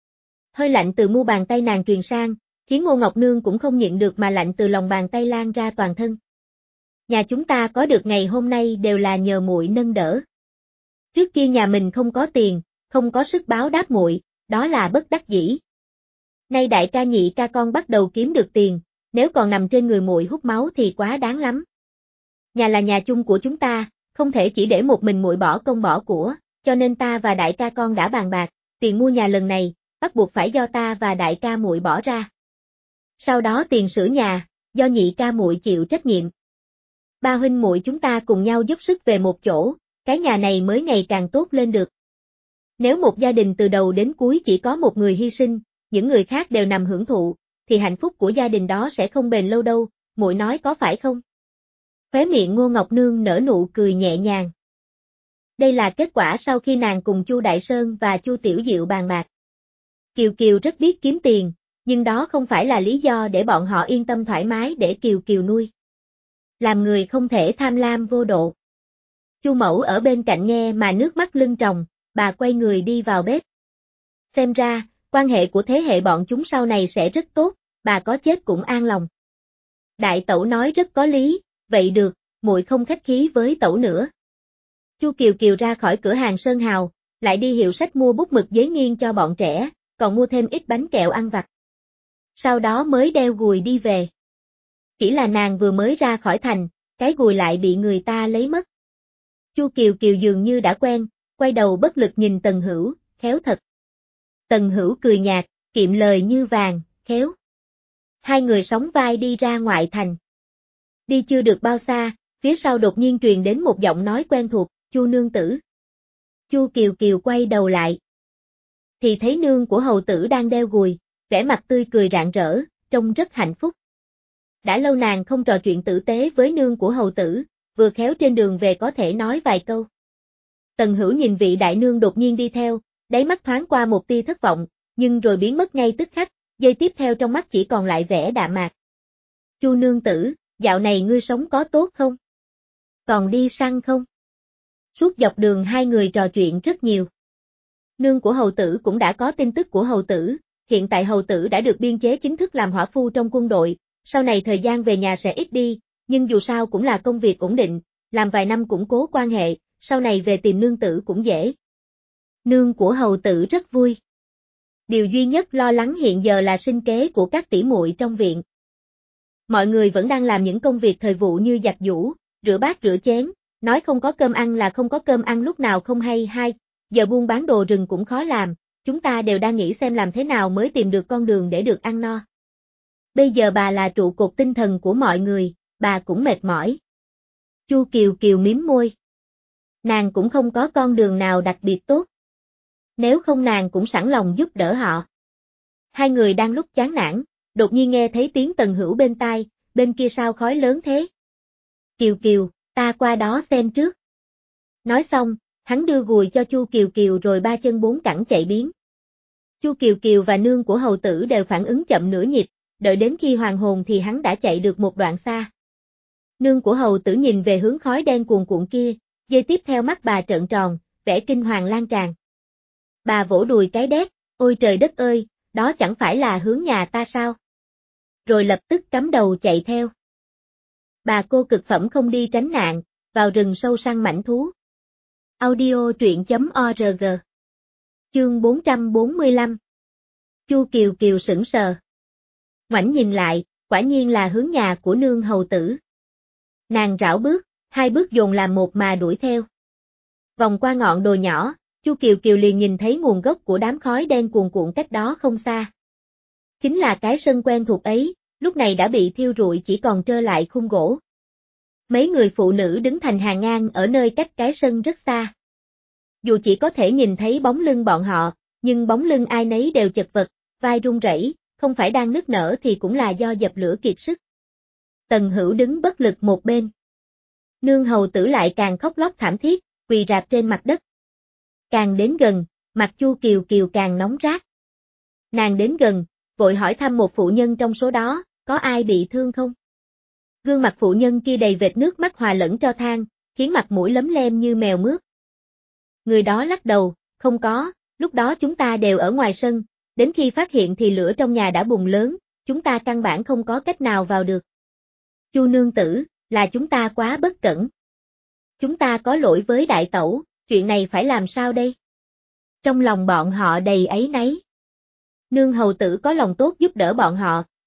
Hơi lạnh từ mu bàn tay nàng truyền sang, khiến Ngô Ngọc Nương cũng không nhịn được mà lạnh từ lòng bàn tay lan ra toàn thân. Nhà chúng ta có được ngày hôm nay đều là nhờ muội nâng đỡ. Trước kia nhà mình không có tiền, không có sức báo đáp muội, đó là bất đắc dĩ. Nay đại ca nhị ca con bắt đầu kiếm được tiền, nếu còn nằm trên người muội hút máu thì quá đáng lắm. Nhà là nhà chung của chúng ta, không thể chỉ để một mình muội bỏ công bỏ của, cho nên ta và đại ca con đã bàn bạc, tiền mua nhà lần này, bắt buộc phải do ta và đại ca muội bỏ ra. Sau đó tiền sửa nhà, do nhị ca muội chịu trách nhiệm. Ba huynh muội chúng ta cùng nhau dốc sức về một chỗ, cái nhà này mới ngày càng tốt lên được. Nếu một gia đình từ đầu đến cuối chỉ có một người hy sinh, những người khác đều nằm hưởng thụ, thì hạnh phúc của gia đình đó sẽ không bền lâu đâu, muội nói có phải không? Khóe miệng Ngô Ngọc Nương nở nụ cười nhẹ nhàng. Đây là kết quả sau khi nàng cùng Chu Đại Sơn và Chu Tiểu Diệu bàn bạc. Kiều Kiều rất biết kiếm tiền, nhưng đó không phải là lý do để bọn họ yên tâm thoải mái để Kiều Kiều nuôi. Làm người không thể tham lam vô độ. Chu Mẫu ở bên cạnh nghe mà nước mắt lưng tròng, bà quay người đi vào bếp. Xem ra, quan hệ của thế hệ bọn chúng sau này sẽ rất tốt, bà có chết cũng an lòng. Đại tẩu nói rất có lý, vậy được, muội không khách khí với tẩu nữa. Chu Kiều Kiều ra khỏi cửa hàng Sơn Hào, lại đi hiệu sách mua bút mực giấy nghiên cho bọn trẻ, còn mua thêm ít bánh kẹo ăn vặt. Sau đó mới đeo gùi đi về. Chỉ là nàng vừa mới ra khỏi thành, cái gùi lại bị người ta lấy mất. Chu Kiều Kiều dường như đã quen, quay đầu bất lực nhìn Tần Hữu, khéo thật. Tần Hữu cười nhạt, kiệm lời như vàng, khéo. Hai người sóng vai đi ra ngoại thành. Đi chưa được bao xa, phía sau đột nhiên truyền đến một giọng nói quen thuộc, Chu nương tử. Chu Kiều Kiều quay đầu lại. Thì thấy nương của hầu tử đang đeo gùi, vẻ mặt tươi cười rạng rỡ, trông rất hạnh phúc. Đã lâu nàng không trò chuyện tử tế với nương của hầu tử, vừa khéo trên đường về có thể nói vài câu. Tần Hữu nhìn vị đại nương đột nhiên đi theo, đáy mắt thoáng qua một tia thất vọng, nhưng rồi biến mất ngay tức khắc, giây tiếp theo trong mắt chỉ còn lại vẻ đạm mạc. Chu nương tử, dạo này ngươi sống có tốt không? Còn đi săn không? Suốt dọc đường hai người trò chuyện rất nhiều. Nương của hầu tử cũng đã có tin tức của hầu tử, hiện tại hầu tử đã được biên chế chính thức làm hỏa phu trong quân đội, sau này thời gian về nhà sẽ ít đi, nhưng dù sao cũng là công việc ổn định, làm vài năm củng cố quan hệ, sau này về tìm nương tử cũng dễ. Nương của hầu tử rất vui. Điều duy nhất lo lắng hiện giờ là sinh kế của các tỷ muội trong viện. Mọi người vẫn đang làm những công việc thời vụ như giặt giũ, rửa bát rửa chén, nói không có cơm ăn là không có cơm ăn lúc nào không hay hai, giờ buôn bán đồ rừng cũng khó làm, chúng ta đều đang nghĩ xem làm thế nào mới tìm được con đường để được ăn no. Bây giờ bà là trụ cột tinh thần của mọi người, bà cũng mệt mỏi. Chu Kiều Kiều mím môi. Nàng cũng không có con đường nào đặc biệt tốt. Nếu không nàng cũng sẵn lòng giúp đỡ họ. Hai người đang lúc chán nản, đột nhiên nghe thấy tiếng Tần Hữu bên tai, bên kia sao khói lớn thế? Kiều Kiều, ta qua đó xem trước. Nói xong, hắn đưa gùi cho Chu Kiều Kiều rồi ba chân bốn cẳng chạy biến. Chu Kiều Kiều và nương của hầu tử đều phản ứng chậm nửa nhịp, đợi đến khi hoàn hồn thì hắn đã chạy được một đoạn xa. Nương của hầu tử nhìn về hướng khói đen cuồn cuộn kia, giây tiếp theo mắt bà trợn tròn, vẻ kinh hoàng lan tràn. Bà vỗ đùi cái đét, ôi trời đất ơi, đó chẳng phải là hướng nhà ta sao? Rồi lập tức cắm đầu chạy theo. Bà cô cực phẩm không đi tránh nạn, vào rừng sâu săn mãnh thú. Audio truyện chấm org. Chương bốn trăm bốn mươi lăm. Chu Kiều Kiều sững sờ. Ngoảnh nhìn lại, quả nhiên là hướng nhà của nương hầu tử. Nàng rảo bước, hai bước dồn làm một mà đuổi theo. Vòng qua ngọn đồi nhỏ, Chu Kiều Kiều liền nhìn thấy nguồn gốc của đám khói đen cuồn cuộn cách đó không xa. Chính là cái sân quen thuộc ấy, lúc này đã bị thiêu rụi chỉ còn trơ lại khung gỗ. Mấy người phụ nữ đứng thành hàng ngang ở nơi cách cái sân rất xa. Dù chỉ có thể nhìn thấy bóng lưng bọn họ, nhưng bóng lưng ai nấy đều chật vật, vai run rẩy, không phải đang nức nở thì cũng là do dập lửa kiệt sức. Tần Hữu đứng bất lực một bên. Nương hầu tử lại càng khóc lóc thảm thiết, quỳ rạp trên mặt đất. Càng đến gần, mặt Chu Kiều Kiều càng nóng rát. Nàng đến gần, vội hỏi thăm một phụ nhân trong số đó, có ai bị thương không? Gương mặt phụ nhân kia đầy vệt nước mắt hòa lẫn tro than, khiến mặt mũi lấm lem như mèo mướp. Người đó lắc đầu, không có, lúc đó chúng ta đều ở ngoài sân, đến khi phát hiện thì lửa trong nhà đã bùng lớn, chúng ta căn bản không có cách nào vào được. Chu nương tử, là chúng ta quá bất cẩn. Chúng ta có lỗi với đại tẩu, chuyện này phải làm sao đây? Trong lòng bọn họ đầy áy náy. Nương hầu tử có lòng tốt giúp đỡ bọn họ,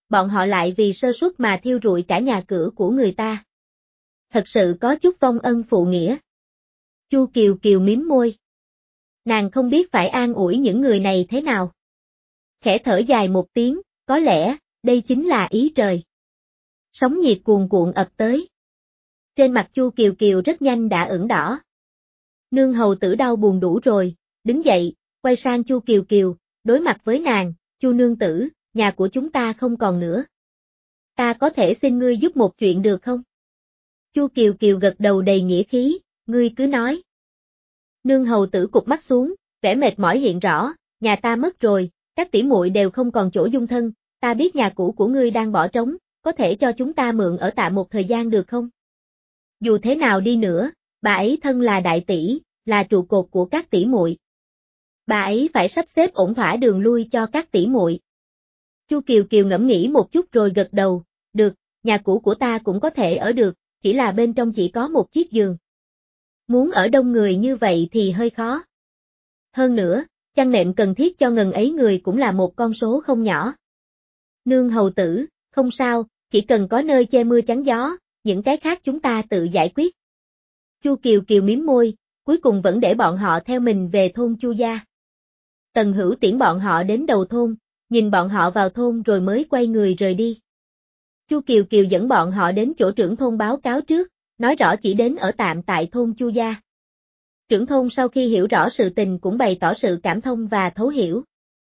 bọn họ lại vì sơ suất mà thiêu rụi cả nhà cửa của người ta. Thật sự có chút vong ân phụ nghĩa. Chu Kiều Kiều mím môi. Nàng không biết phải an ủi những người này thế nào. Khẽ thở dài một tiếng, có lẽ, đây chính là ý trời. Sóng nhiệt cuồn cuộn ập tới. Trên mặt Chu Kiều Kiều rất nhanh đã ửng đỏ. Nương hầu tử đau buồn đủ rồi, đứng dậy, quay sang Chu Kiều Kiều, đối mặt với nàng, Chu nương tử, nhà của chúng ta không còn nữa. Ta có thể xin ngươi giúp một chuyện được không? Chu Kiều Kiều gật đầu đầy nghĩa khí, ngươi cứ nói. Nương hầu tử cụp mắt xuống, vẻ mệt mỏi hiện rõ, nhà ta mất rồi, các tỷ muội đều không còn chỗ dung thân, ta biết nhà cũ của ngươi đang bỏ trống, có thể cho chúng ta mượn ở tạm một thời gian được không? Dù thế nào đi nữa, bà ấy thân là đại tỷ, là trụ cột của các tỷ muội. Bà ấy phải sắp xếp ổn thỏa đường lui cho các tỷ muội. Chu Kiều Kiều ngẫm nghĩ một chút rồi gật đầu, được, nhà cũ của ta cũng có thể ở được, chỉ là bên trong chỉ có một chiếc giường. Muốn ở đông người như vậy thì hơi khó. Hơn nữa, chăn nệm cần thiết cho ngần ấy người cũng là một con số không nhỏ. Nương hầu tử, không sao, chỉ cần có nơi che mưa chắn gió, những cái khác chúng ta tự giải quyết. Chu Kiều Kiều mím môi, cuối cùng vẫn để bọn họ theo mình về thôn Chu gia. Tần Hữu tiễn bọn họ đến đầu thôn, nhìn bọn họ vào thôn rồi mới quay người rời đi. Chu Kiều Kiều dẫn bọn họ đến chỗ trưởng thôn báo cáo trước, nói rõ chỉ đến ở tạm tại thôn Chu gia. Trưởng thôn sau khi hiểu rõ sự tình cũng bày tỏ sự cảm thông và thấu hiểu.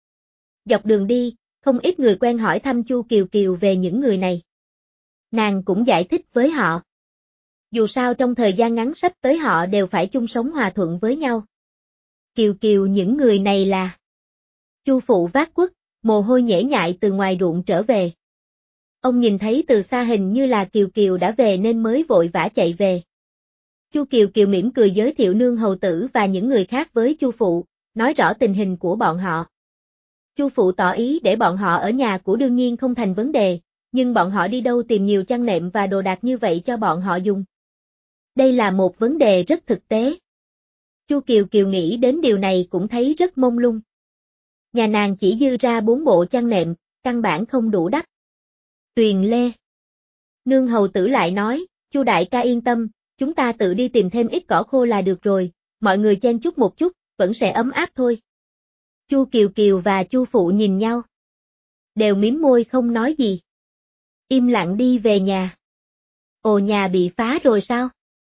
Dọc đường đi, không ít người quen hỏi thăm Chu Kiều Kiều về những người này. Nàng cũng giải thích với họ. Dù sao trong thời gian ngắn sắp tới họ đều phải chung sống hòa thuận với nhau. Kiều Kiều những người này là Chu phụ vác quất, mồ hôi nhễ nhại từ ngoài ruộng trở về. Ông nhìn thấy từ xa hình như là Kiều Kiều đã về nên mới vội vã chạy về. Chu Kiều Kiều mỉm cười giới thiệu nương hầu tử và những người khác với Chu phụ, nói rõ tình hình của bọn họ. Chu phụ tỏ ý để bọn họ ở nhà của đương nhiên không thành vấn đề, nhưng bọn họ đi đâu tìm nhiều chăn nệm và đồ đạc như vậy cho bọn họ dùng. Đây là một vấn đề rất thực tế. Chu Kiều Kiều nghĩ đến điều này cũng thấy rất mông lung. Nhà nàng chỉ dư ra bốn bộ chăn nệm, căn bản không đủ đắp. Tuyền Lê. Nương hầu tử lại nói, Chu đại ca yên tâm, chúng ta tự đi tìm thêm ít cỏ khô là được rồi, mọi người chen chúc một chút, vẫn sẽ ấm áp thôi. Chu Kiều Kiều và Chu phụ nhìn nhau. Đều mím môi không nói gì. Im lặng đi về nhà. Ồ, nhà bị phá rồi sao?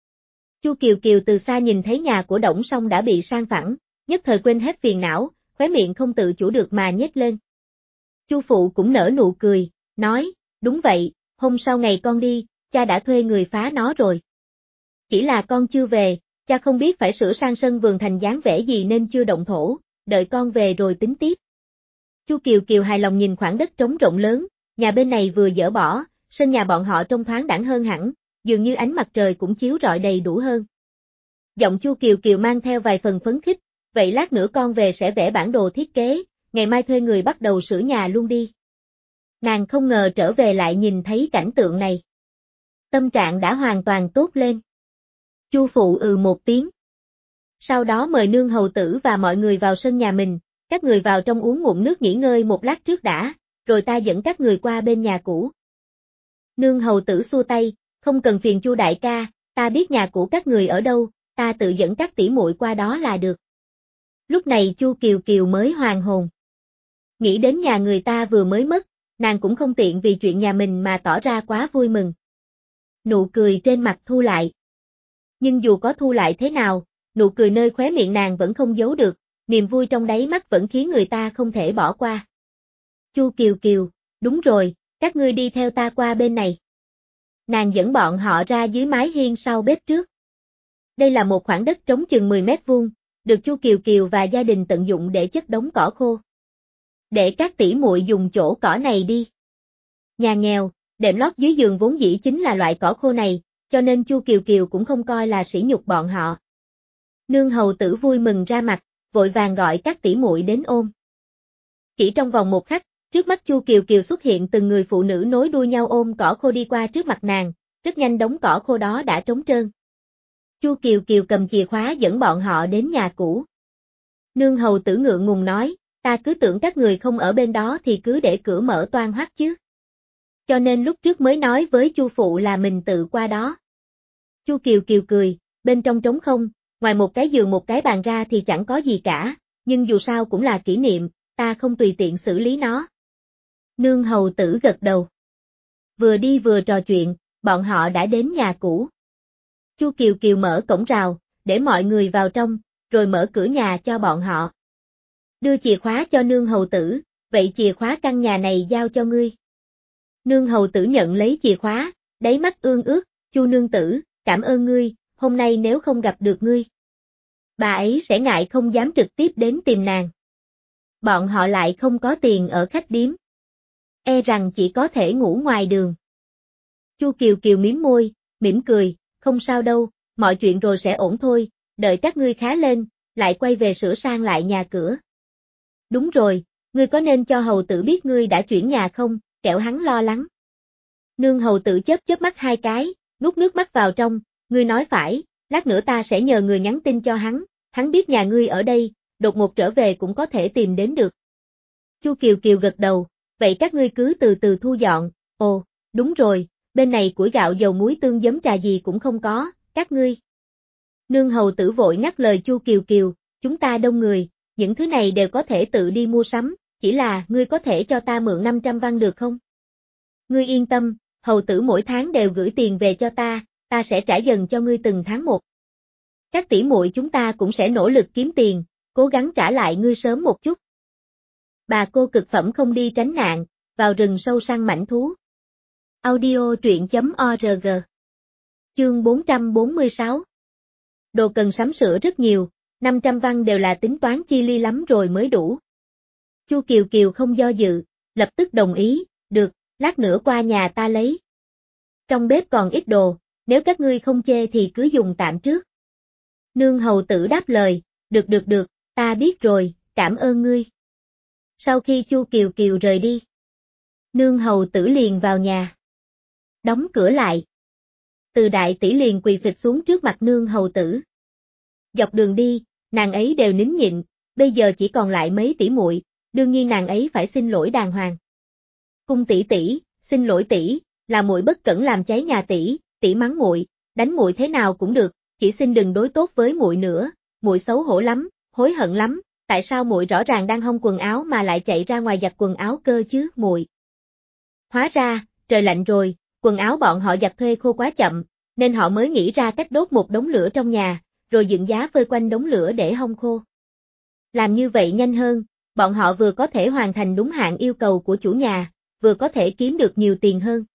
Chu Kiều Kiều từ xa nhìn thấy nhà của Đổng Song đã bị san phẳng, nhất thời quên hết phiền não, khóe miệng không tự chủ được mà nhếch lên. Chu phụ cũng nở nụ cười, nói, đúng vậy, hôm sau ngày con đi, cha đã thuê người phá nó rồi. Chỉ là con chưa về, cha không biết phải sửa sang sân vườn thành dáng vẻ gì nên chưa động thổ, đợi con về rồi tính tiếp. Chu Kiều Kiều hài lòng nhìn khoảng đất trống rộng lớn, nhà bên này vừa dỡ bỏ, sân nhà bọn họ trông thoáng đãng hơn hẳn, dường như ánh mặt trời cũng chiếu rọi đầy đủ hơn. Giọng Chu Kiều Kiều mang theo vài phần phấn khích, vậy lát nữa con về sẽ vẽ bản đồ thiết kế, ngày mai thuê người bắt đầu sửa nhà luôn đi. Nàng không ngờ trở về lại nhìn thấy cảnh tượng này. Tâm trạng đã hoàn toàn tốt lên. Chu phụ ừ một tiếng. Sau đó mời nương hầu tử và mọi người vào sân nhà mình, các người vào trong uống ngụm nước nghỉ ngơi một lát trước đã, rồi ta dẫn các người qua bên nhà cũ. Nương hầu tử xua tay, không cần phiền Chu đại ca, ta biết nhà cũ các người ở đâu, ta tự dẫn các tỷ muội qua đó là được. Lúc này Chu Kiều Kiều mới hoàn hồn. Nghĩ đến nhà người ta vừa mới mất, nàng cũng không tiện vì chuyện nhà mình mà tỏ ra quá vui mừng. Nụ cười trên mặt thu lại. Nhưng dù có thu lại thế nào, nụ cười nơi khóe miệng nàng vẫn không giấu được, niềm vui trong đáy mắt vẫn khiến người ta không thể bỏ qua. Chu Kiều Kiều, đúng rồi, các ngươi đi theo ta qua bên này. Nàng dẫn bọn họ ra dưới mái hiên sau bếp trước. Đây là một khoảng đất trống chừng mười mét vuông, được Chu Kiều Kiều và gia đình tận dụng để chất đống cỏ khô. Để các tỷ muội dùng chỗ cỏ này đi. Nhà nghèo, đệm lót dưới giường vốn dĩ chính là loại cỏ khô này, cho nên Chu Kiều Kiều cũng không coi là sỉ nhục bọn họ. Nương hầu tử vui mừng ra mặt, vội vàng gọi các tỷ muội đến ôm. Chỉ trong vòng một khắc, trước mắt Chu Kiều Kiều xuất hiện từng người phụ nữ nối đuôi nhau ôm cỏ khô đi qua trước mặt nàng, rất nhanh đống cỏ khô đó đã trống trơn. Chu Kiều Kiều cầm chìa khóa dẫn bọn họ đến nhà cũ. Nương hầu tử ngượng ngùng nói, ta cứ tưởng các người không ở bên đó thì cứ để cửa mở toang hoắt chứ. Cho nên lúc trước mới nói với Chu phụ là mình tự qua đó. Chu Kiều Kiều cười, bên trong trống không, ngoài một cái giường một cái bàn ra thì chẳng có gì cả, nhưng dù sao cũng là kỷ niệm, ta không tùy tiện xử lý nó. Nương hầu tử gật đầu. Vừa đi vừa trò chuyện, bọn họ đã đến nhà cũ. Chu Kiều Kiều mở cổng rào, để mọi người vào trong, rồi mở cửa nhà cho bọn họ. Đưa chìa khóa cho nương hầu tử, vậy chìa khóa căn nhà này giao cho ngươi. Nương hầu tử nhận lấy chìa khóa, đáy mắt ương ước, Chu nương tử, cảm ơn ngươi, hôm nay nếu không gặp được ngươi, bà ấy sẽ ngại không dám trực tiếp đến tìm nàng. Bọn họ lại không có tiền ở khách điếm. E rằng chỉ có thể ngủ ngoài đường. Chu Kiều Kiều mím môi, mỉm cười, không sao đâu, mọi chuyện rồi sẽ ổn thôi, đợi các ngươi khá lên, lại quay về sửa sang lại nhà cửa. Đúng rồi, ngươi có nên cho hầu tử biết ngươi đã chuyển nhà không, kẻo hắn lo lắng. Nương hầu tử chớp chớp mắt hai cái, nuốt nước mắt vào trong, ngươi nói phải, lát nữa ta sẽ nhờ người nhắn tin cho hắn, hắn biết nhà ngươi ở đây, đột ngột trở về cũng có thể tìm đến được. Chu Kiều Kiều gật đầu, vậy các ngươi cứ từ từ thu dọn, ồ, đúng rồi, bên này củi gạo dầu muối tương giấm trà gì cũng không có, các ngươi. Nương hầu tử vội ngắt lời Chu Kiều Kiều, chúng ta đông người, những thứ này đều có thể tự đi mua sắm, chỉ là ngươi có thể cho ta mượn năm trăm văn được không? Ngươi yên tâm, hầu tử mỗi tháng đều gửi tiền về cho ta, ta sẽ trả dần cho ngươi từng tháng một. Các tỷ muội chúng ta cũng sẽ nỗ lực kiếm tiền, cố gắng trả lại ngươi sớm một chút. Bà cô cực phẩm không đi tránh nạn, vào rừng sâu săn mãnh thú. Audio truyện chấm org. Chương bốn trăm bốn mươi sáu. Đồ cần sắm sửa rất nhiều, năm trăm văn đều là tính toán chi ly lắm rồi mới đủ. Chu Kiều Kiều không do dự, lập tức đồng ý, được, lát nữa qua nhà ta lấy. Trong bếp còn ít đồ, nếu các ngươi không chê thì cứ dùng tạm trước. Nương hầu tử đáp lời, được được được, ta biết rồi, cảm ơn ngươi. Sau khi Chu Kiều Kiều rời đi, nương hầu tử liền vào nhà. Đóng cửa lại. Từ đại tỷ liền quỳ phịch xuống trước mặt nương hầu tử. Dọc đường đi, nàng ấy đều nín nhịn, bây giờ chỉ còn lại mấy tỷ muội, đương nhiên nàng ấy phải xin lỗi đàng hoàng. Cung tỷ tỷ, xin lỗi tỷ, là muội bất cẩn làm cháy nhà tỷ, tỷ mắng muội, đánh muội thế nào cũng được, chỉ xin đừng đối tốt với muội nữa, muội xấu hổ lắm, hối hận lắm, tại sao muội rõ ràng đang hong quần áo mà lại chạy ra ngoài giặt quần áo cơ chứ, muội. Hóa ra, trời lạnh rồi, quần áo bọn họ giặt thuê khô quá chậm, nên họ mới nghĩ ra cách đốt một đống lửa trong nhà, rồi dựng giá phơi quanh đống lửa để hong khô. Làm như vậy nhanh hơn, bọn họ vừa có thể hoàn thành đúng hạn yêu cầu của chủ nhà, vừa có thể kiếm được nhiều tiền hơn.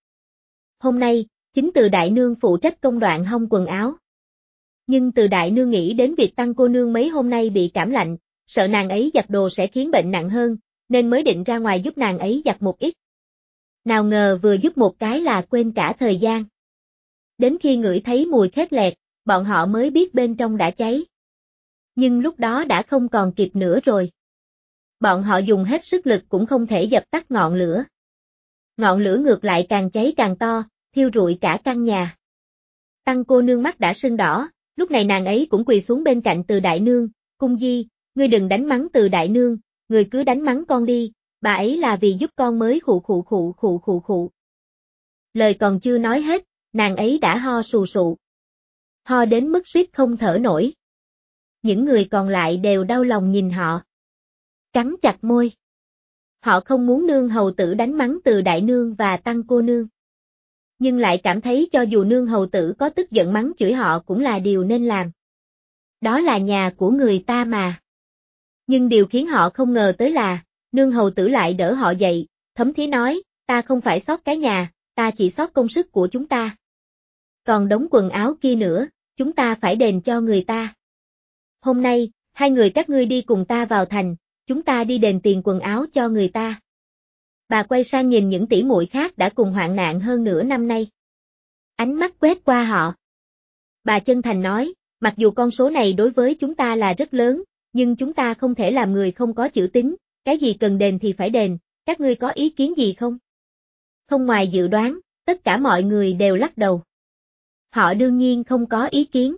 Hôm nay, chính Từ đại nương phụ trách công đoạn hong quần áo. Nhưng Từ đại nương nghĩ đến việc Tăng cô nương mấy hôm nay bị cảm lạnh, sợ nàng ấy giặt đồ sẽ khiến bệnh nặng hơn, nên mới định ra ngoài giúp nàng ấy giặt một ít. Nào ngờ vừa giúp một cái là quên cả thời gian. Đến khi ngửi thấy mùi khét lẹt, bọn họ mới biết bên trong đã cháy. Nhưng lúc đó đã không còn kịp nữa rồi. Bọn họ dùng hết sức lực cũng không thể dập tắt ngọn lửa. Ngọn lửa ngược lại càng cháy càng to, thiêu rụi cả căn nhà. Tăng cô nương mắt đã sưng đỏ, lúc này nàng ấy cũng quỳ xuống bên cạnh Từ đại nương, cung di, ngươi đừng đánh mắng Từ đại nương, ngươi cứ đánh mắng con đi, bà ấy là vì giúp con mới khụ khụ khụ khụ khụ khụ. Lời còn chưa nói hết, nàng ấy đã ho sù sụ. Ho đến mức suýt không thở nổi. Những người còn lại đều đau lòng nhìn họ. Cắn chặt môi. Họ không muốn nương hầu tử đánh mắng Từ đại nương và Tăng cô nương. Nhưng lại cảm thấy cho dù nương hầu tử có tức giận mắng chửi họ cũng là điều nên làm. Đó là nhà của người ta mà. Nhưng điều khiến họ không ngờ tới là, nương hầu tử lại đỡ họ dậy, thấm thía nói, ta không phải xót cái nhà, ta chỉ xót công sức của chúng ta. Còn đống quần áo kia nữa, chúng ta phải đền cho người ta. Hôm nay, hai người các ngươi đi cùng ta vào thành, chúng ta đi đền tiền quần áo cho người ta. Bà quay sang nhìn những tỷ muội khác đã cùng hoạn nạn hơn nửa năm nay. Ánh mắt quét qua họ. Bà chân thành nói, mặc dù con số này đối với chúng ta là rất lớn, nhưng chúng ta không thể làm người không có chữ tín, cái gì cần đền thì phải đền, các ngươi có ý kiến gì không? Không ngoài dự đoán, tất cả mọi người đều lắc đầu. Họ đương nhiên không có ý kiến.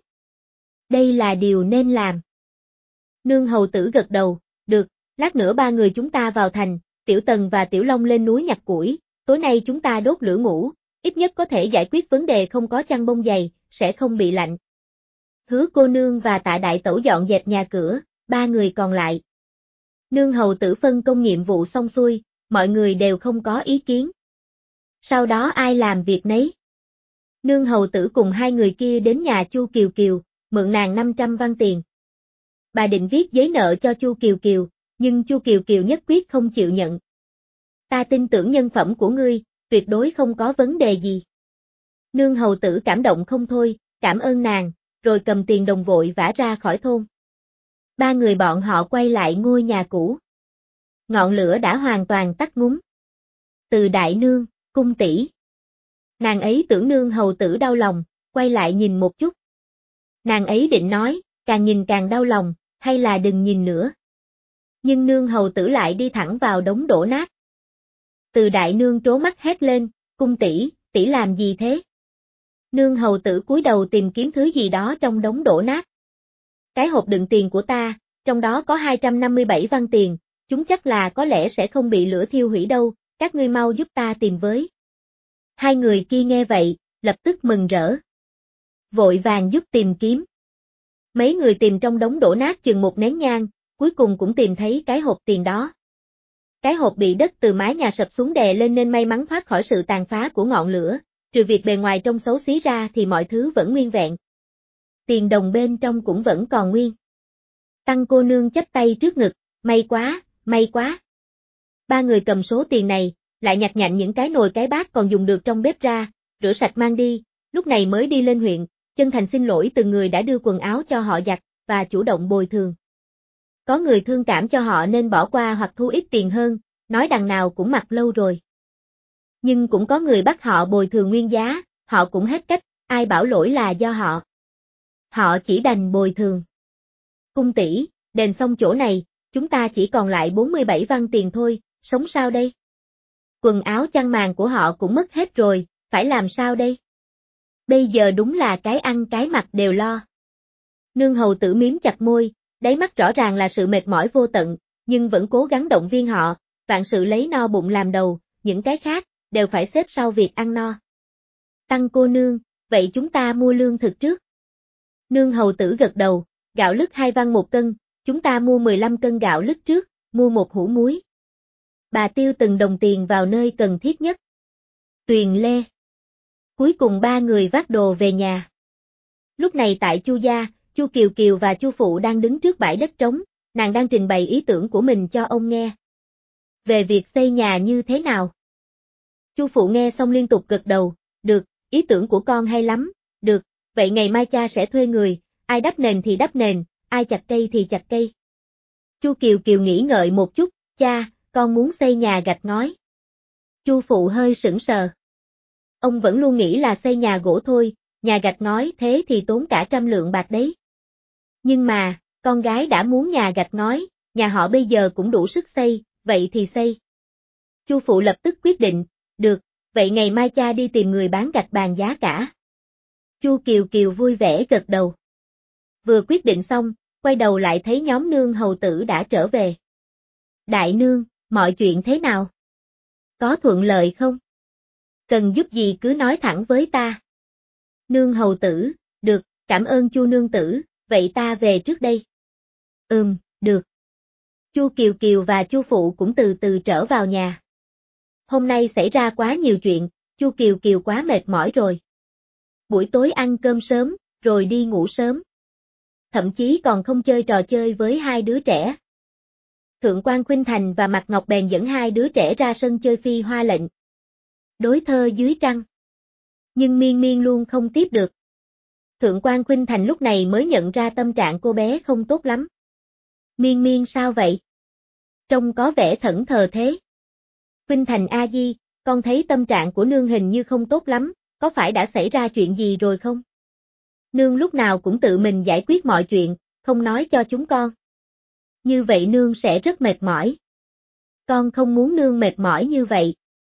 Đây là điều nên làm. Nương hầu tử gật đầu, được, lát nữa ba người chúng ta vào thành, Tiểu Tần và Tiểu Long lên núi nhặt củi, tối nay chúng ta đốt lửa ngủ, ít nhất có thể giải quyết vấn đề không có chăn bông dày, sẽ không bị lạnh. Hứa cô nương và Tạ đại tẩu dọn dẹp nhà cửa, ba người còn lại. Nương hầu tử phân công nhiệm vụ xong xuôi, mọi người đều không có ý kiến. Sau đó ai làm việc nấy. Nương hầu tử cùng hai người kia đến nhà Chu Kiều Kiều, mượn nàng năm trăm văn tiền. Bà định viết giấy nợ cho Chu Kiều Kiều, nhưng Chu Kiều Kiều nhất quyết không chịu nhận. Ta tin tưởng nhân phẩm của ngươi, tuyệt đối không có vấn đề gì. Nương hầu tử cảm động không thôi, cảm ơn nàng, rồi cầm tiền đồng vội vã ra khỏi thôn. Ba người bọn họ quay lại ngôi nhà cũ. Ngọn lửa đã hoàn toàn tắt ngúm. Từ đại nương, cung tỷ. Nàng ấy tưởng nương hầu tử đau lòng, quay lại nhìn một chút. Nàng ấy định nói, càng nhìn càng đau lòng, hay là đừng nhìn nữa. Nhưng nương hầu tử lại đi thẳng vào đống đổ nát. Từ đại nương trố mắt hét lên, cung tỷ, tỷ làm gì thế? Nương hầu tử cúi đầu tìm kiếm thứ gì đó trong đống đổ nát. Cái hộp đựng tiền của ta, trong đó có hai trăm năm mươi bảy văn tiền, chúng chắc là có lẽ sẽ không bị lửa thiêu hủy đâu, các ngươi mau giúp ta tìm với. Hai người kia nghe vậy, lập tức mừng rỡ. Vội vàng giúp tìm kiếm. Mấy người tìm trong đống đổ nát chừng một nén nhang, cuối cùng cũng tìm thấy cái hộp tiền đó. Cái hộp bị đất từ mái nhà sập xuống đè lên nên may mắn thoát khỏi sự tàn phá của ngọn lửa, trừ việc bề ngoài trông xấu xí ra thì mọi thứ vẫn nguyên vẹn. Tiền đồng bên trong cũng vẫn còn nguyên. Tăng cô nương chắp tay trước ngực, may quá, may quá. Ba người cầm số tiền này, lại nhặt nhạnh những cái nồi cái bát còn dùng được trong bếp ra, rửa sạch mang đi, lúc này mới đi lên huyện, chân thành xin lỗi từng người đã đưa quần áo cho họ giặt, và chủ động bồi thường. Có người thương cảm cho họ nên bỏ qua hoặc thu ít tiền hơn, nói đằng nào cũng mặc lâu rồi. Nhưng cũng có người bắt họ bồi thường nguyên giá, họ cũng hết cách, ai bảo lỗi là do họ. Họ chỉ đành bồi thường. Cung tỷ, đền xong chỗ này, chúng ta chỉ còn lại bốn mươi bảy văn tiền thôi, sống sao đây? Quần áo chăn màn của họ cũng mất hết rồi, phải làm sao đây? Bây giờ đúng là cái ăn cái mặc đều lo. Nương hầu tử miếm chặt môi, đáy mắt rõ ràng là sự mệt mỏi vô tận, nhưng vẫn cố gắng động viên họ, vạn sự lấy no bụng làm đầu, những cái khác, đều phải xếp sau việc ăn no. Tăng cô nương, vậy chúng ta mua lương thực trước. Nương hầu tử gật đầu, gạo lứt hai văn một cân, chúng ta mua mười lăm cân gạo lứt trước, mua một hũ muối. Bà tiêu từng đồng tiền vào nơi cần thiết nhất. Tuyền lê. Cuối cùng ba người vác đồ về nhà. Lúc này tại Chu gia, Chu Kiều Kiều và Chu Phụ đang đứng trước bãi đất trống, nàng đang trình bày ý tưởng của mình cho ông nghe. Về việc xây nhà như thế nào? Chu Phụ nghe xong liên tục gật đầu, được, ý tưởng của con hay lắm, được, vậy ngày mai cha sẽ thuê người, ai đắp nền thì đắp nền, ai chặt cây thì chặt cây. Chu Kiều Kiều nghĩ ngợi một chút, cha, con muốn xây nhà gạch ngói. Chu Phụ hơi sững sờ. Ông vẫn luôn nghĩ là xây nhà gỗ thôi, nhà gạch ngói thế thì tốn cả trăm lượng bạc đấy. Nhưng mà, con gái đã muốn nhà gạch ngói, nhà họ bây giờ cũng đủ sức xây, vậy thì xây. Chu Phụ lập tức quyết định, được, vậy ngày mai cha đi tìm người bán gạch bàn giá cả. Chu Kiều Kiều vui vẻ gật đầu. Vừa quyết định xong, quay đầu lại thấy nhóm nương hầu tử đã trở về. Đại nương, mọi chuyện thế nào? Có thuận lợi không? Cần giúp gì cứ nói thẳng với ta. Nương hầu tử, được, cảm ơn Chu nương tử, vậy ta về trước đây. Ừm, được. Chu Kiều Kiều và Chu Phụ cũng từ từ trở vào nhà. Hôm nay xảy ra quá nhiều chuyện, Chu Kiều Kiều quá mệt mỏi rồi. Buổi tối ăn cơm sớm, rồi đi ngủ sớm. Thậm chí còn không chơi trò chơi với hai đứa trẻ. Thượng quan Khuynh Thành và Mạc Ngọc bèn dẫn hai đứa trẻ ra sân chơi phi hoa lệnh. Đối thơ dưới trăng. Nhưng Miên Miên luôn không tiếp được. Thượng quan Khuynh Thành lúc này mới nhận ra tâm trạng cô bé không tốt lắm. Miên Miên sao vậy? Trông có vẻ thẫn thờ thế. Khuynh Thành a di, con thấy tâm trạng của nương hình như không tốt lắm, có phải đã xảy ra chuyện gì rồi không? Nương lúc nào cũng tự mình giải quyết mọi chuyện, không nói cho chúng con. Như vậy nương sẽ rất mệt mỏi. Con không muốn nương mệt mỏi như vậy.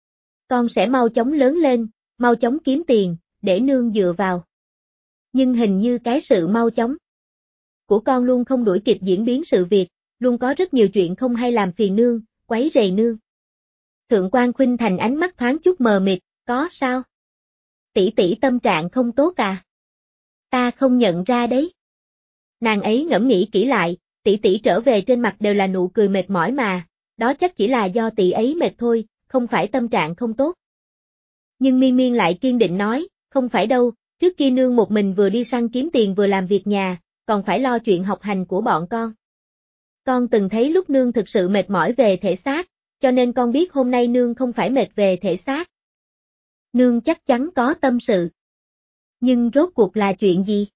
Con sẽ mau chóng lớn lên, mau chóng kiếm tiền, để nương dựa vào. Nhưng hình như cái sự mau chóng của con luôn không đuổi kịp diễn biến sự việc, luôn có rất nhiều chuyện không hay làm phiền nương, quấy rầy nương. Thượng quan Khuynh Thành ánh mắt thoáng chút mờ mịt, có sao? Tỷ tỷ tâm trạng không tốt à? Ta không nhận ra đấy. Nàng ấy ngẫm nghĩ kỹ lại, tỷ tỷ trở về trên mặt đều là nụ cười mệt mỏi mà, đó chắc chỉ là do tỷ ấy mệt thôi, không phải tâm trạng không tốt. Nhưng Miên Miên lại kiên định nói, không phải đâu, trước kia nương một mình vừa đi săn kiếm tiền vừa làm việc nhà, còn phải lo chuyện học hành của bọn con. Con từng thấy lúc nương thực sự mệt mỏi về thể xác, cho nên con biết hôm nay nương không phải mệt về thể xác. Nương chắc chắn có tâm sự. Nhưng rốt cuộc là chuyện gì?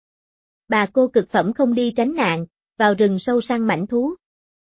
Bà cô cực phẩm không đi tránh nạn, vào rừng sâu săn mãnh thú.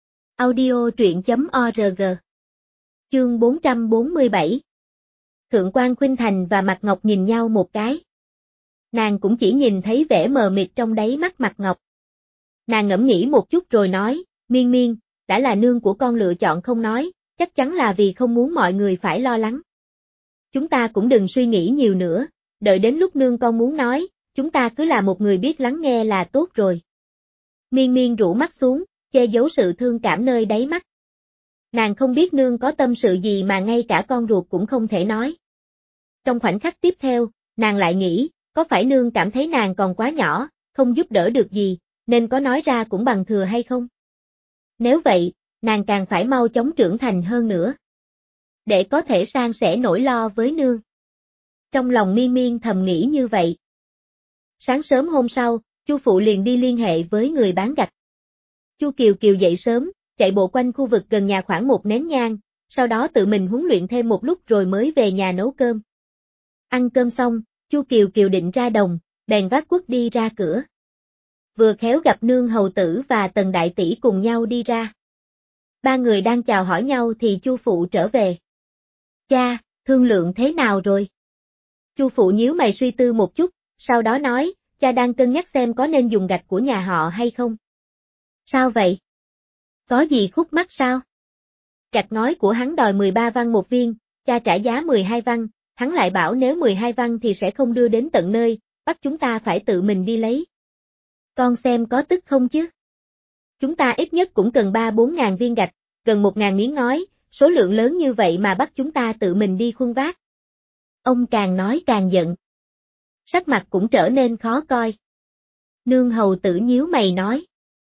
Audio truyện chấm org. Chương bốn trăm bốn mươi bảy. Thượng quan Khuynh Thành và Mạc Ngọc nhìn nhau một cái. Nàng cũng chỉ nhìn thấy vẻ mờ mịt trong đáy mắt Mạc Ngọc. Nàng ngẫm nghĩ một chút rồi nói, Miên Miên, đã là nương của con lựa chọn không nói, chắc chắn là vì không muốn mọi người phải lo lắng. Chúng ta cũng đừng suy nghĩ nhiều nữa, đợi đến lúc nương con muốn nói, chúng ta cứ là một người biết lắng nghe là tốt rồi. Miên Miên rũ mắt xuống, che giấu sự thương cảm nơi đáy mắt. Nàng không biết nương có tâm sự gì mà ngay cả con ruột cũng không thể nói. Trong khoảnh khắc tiếp theo, nàng lại nghĩ, có phải nương cảm thấy nàng còn quá nhỏ, không giúp đỡ được gì, nên có nói ra cũng bằng thừa hay không? Nếu vậy, nàng càng phải mau chóng trưởng thành hơn nữa. Để có thể san sẻ nỗi lo với nương. Trong lòng Miên Miên thầm nghĩ như vậy. Sáng sớm hôm sau, Chu phụ liền đi liên hệ với người bán gạch. Chu Kiều Kiều dậy sớm, chạy bộ quanh khu vực gần nhà khoảng một nén nhang, sau đó tự mình huấn luyện thêm một lúc rồi mới về nhà nấu cơm. Ăn cơm xong, Chu Kiều Kiều định ra đồng, bèn vác cuốc đi ra cửa. Vừa khéo gặp nương hầu tử và Tần đại tỷ cùng nhau đi ra. Ba người đang chào hỏi nhau thì Chu phụ trở về. Cha, thương lượng thế nào rồi? Chu phụ nhíu mày suy tư một chút, sau đó nói, cha đang cân nhắc xem có nên dùng gạch của nhà họ hay không. Sao vậy? Có gì khúc mắc sao? Gạch ngói của hắn đòi mười ba văn một viên, cha trả giá mười hai văn, hắn lại bảo nếu mười hai văn thì sẽ không đưa đến tận nơi, bắt chúng ta phải tự mình đi lấy. Con xem có tức không chứ? Chúng ta ít nhất cũng cần ba bốn ngàn viên gạch, gần một ngàn miếng ngói, số lượng lớn như vậy mà bắt chúng ta tự mình đi khuân vác. Ông càng nói càng giận. Sắc mặt cũng trở nên khó coi. Nương hầu tử nhíu mày nói.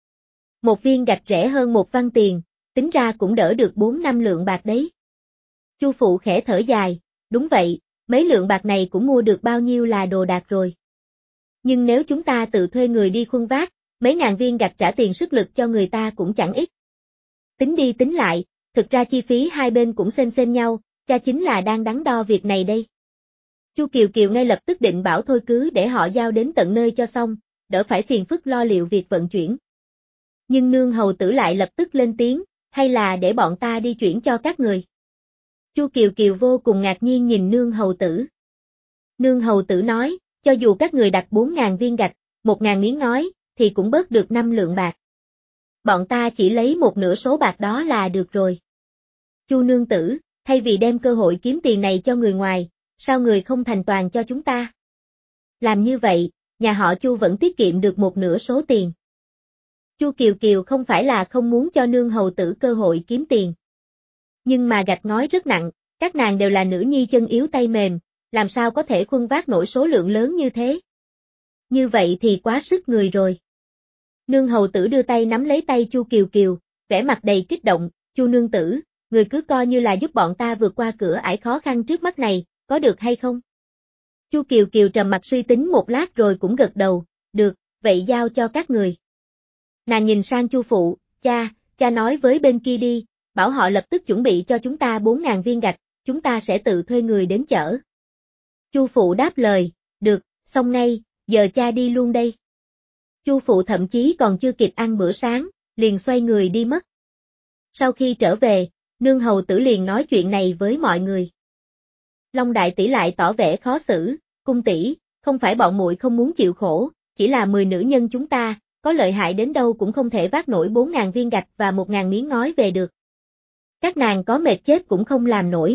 Một viên gạch rẻ hơn một văn tiền, tính ra cũng đỡ được bốn năm lượng bạc đấy. Chu phụ khẽ thở dài, đúng vậy, mấy lượng bạc này cũng mua được bao nhiêu là đồ đạc rồi. Nhưng nếu chúng ta tự thuê người đi khuân vác, mấy ngàn viên gạch trả tiền sức lực cho người ta cũng chẳng ít. Tính đi tính lại, thực ra chi phí hai bên cũng xem xem nhau, cha chính là đang đắn đo việc này đây. Chu Kiều Kiều ngay lập tức định bảo thôi cứ để họ giao đến tận nơi cho xong, đỡ phải phiền phức lo liệu việc vận chuyển. Nhưng nương hầu tử lại lập tức lên tiếng, hay là để bọn ta đi chuyển cho các người. Chu Kiều Kiều vô cùng ngạc nhiên nhìn nương hầu tử. Nương hầu tử nói, cho dù các người đặt bốn ngàn viên gạch, một ngàn miếng ngói, thì cũng bớt được năm lượng bạc. Bọn ta chỉ lấy một nửa số bạc đó là được rồi. Chu nương tử, thay vì đem cơ hội kiếm tiền này cho người ngoài, sao người không thành toàn cho chúng ta? Làm như vậy, nhà họ Chu vẫn tiết kiệm được một nửa số tiền. Chu Kiều Kiều không phải là không muốn cho nương hầu tử cơ hội kiếm tiền. Nhưng mà gạch ngói rất nặng, các nàng đều là nữ nhi chân yếu tay mềm, làm sao có thể khuân vác nổi số lượng lớn như thế? Như vậy thì quá sức người rồi. Nương hầu tử đưa tay nắm lấy tay Chu Kiều Kiều, vẻ mặt đầy kích động, Chu nương tử, người cứ coi như là giúp bọn ta vượt qua cửa ải khó khăn trước mắt này, có được hay không? Chu Kiều Kiều trầm mặt suy tính một lát rồi cũng gật đầu, được, vậy giao cho các người. Nàng nhìn sang Chu phụ, cha, cha nói với bên kia đi, bảo họ lập tức chuẩn bị cho chúng ta bốn ngàn viên gạch, chúng ta sẽ tự thuê người đến chở. Chu phụ đáp lời, được, xong ngay, giờ cha đi luôn đây. Chu phụ thậm chí còn chưa kịp ăn bữa sáng, liền xoay người đi mất. Sau khi trở về, nương hầu tử liền nói chuyện này với mọi người. Long đại tỷ lại tỏ vẻ khó xử, cung tỷ, không phải bọn muội không muốn chịu khổ, chỉ là mười nữ nhân chúng ta, có lợi hại đến đâu cũng không thể vác nổi bốn ngàn viên gạch và một ngàn miếng ngói về được. Các nàng có mệt chết cũng không làm nổi.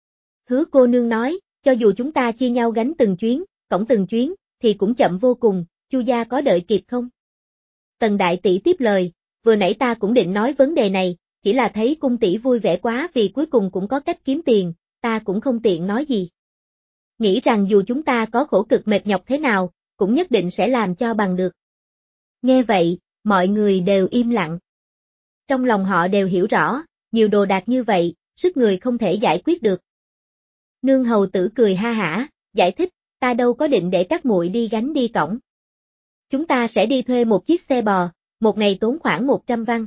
Hứa cô nương nói, cho dù chúng ta chia nhau gánh từng chuyến, cõng từng chuyến, thì cũng chậm vô cùng, Chu gia có đợi kịp không? Tần đại tỷ tiếp lời, vừa nãy ta cũng định nói vấn đề này, chỉ là thấy cung tỷ vui vẻ quá vì cuối cùng cũng có cách kiếm tiền, ta cũng không tiện nói gì. Nghĩ rằng dù chúng ta có khổ cực mệt nhọc thế nào, cũng nhất định sẽ làm cho bằng được. Nghe vậy, mọi người đều im lặng. Trong lòng họ đều hiểu rõ, nhiều đồ đạc như vậy, sức người không thể giải quyết được. Nương hầu tử cười ha hả, giải thích, ta đâu có định để các muội đi gánh đi cõng. Chúng ta sẽ đi thuê một chiếc xe bò, một ngày tốn khoảng một trăm văn.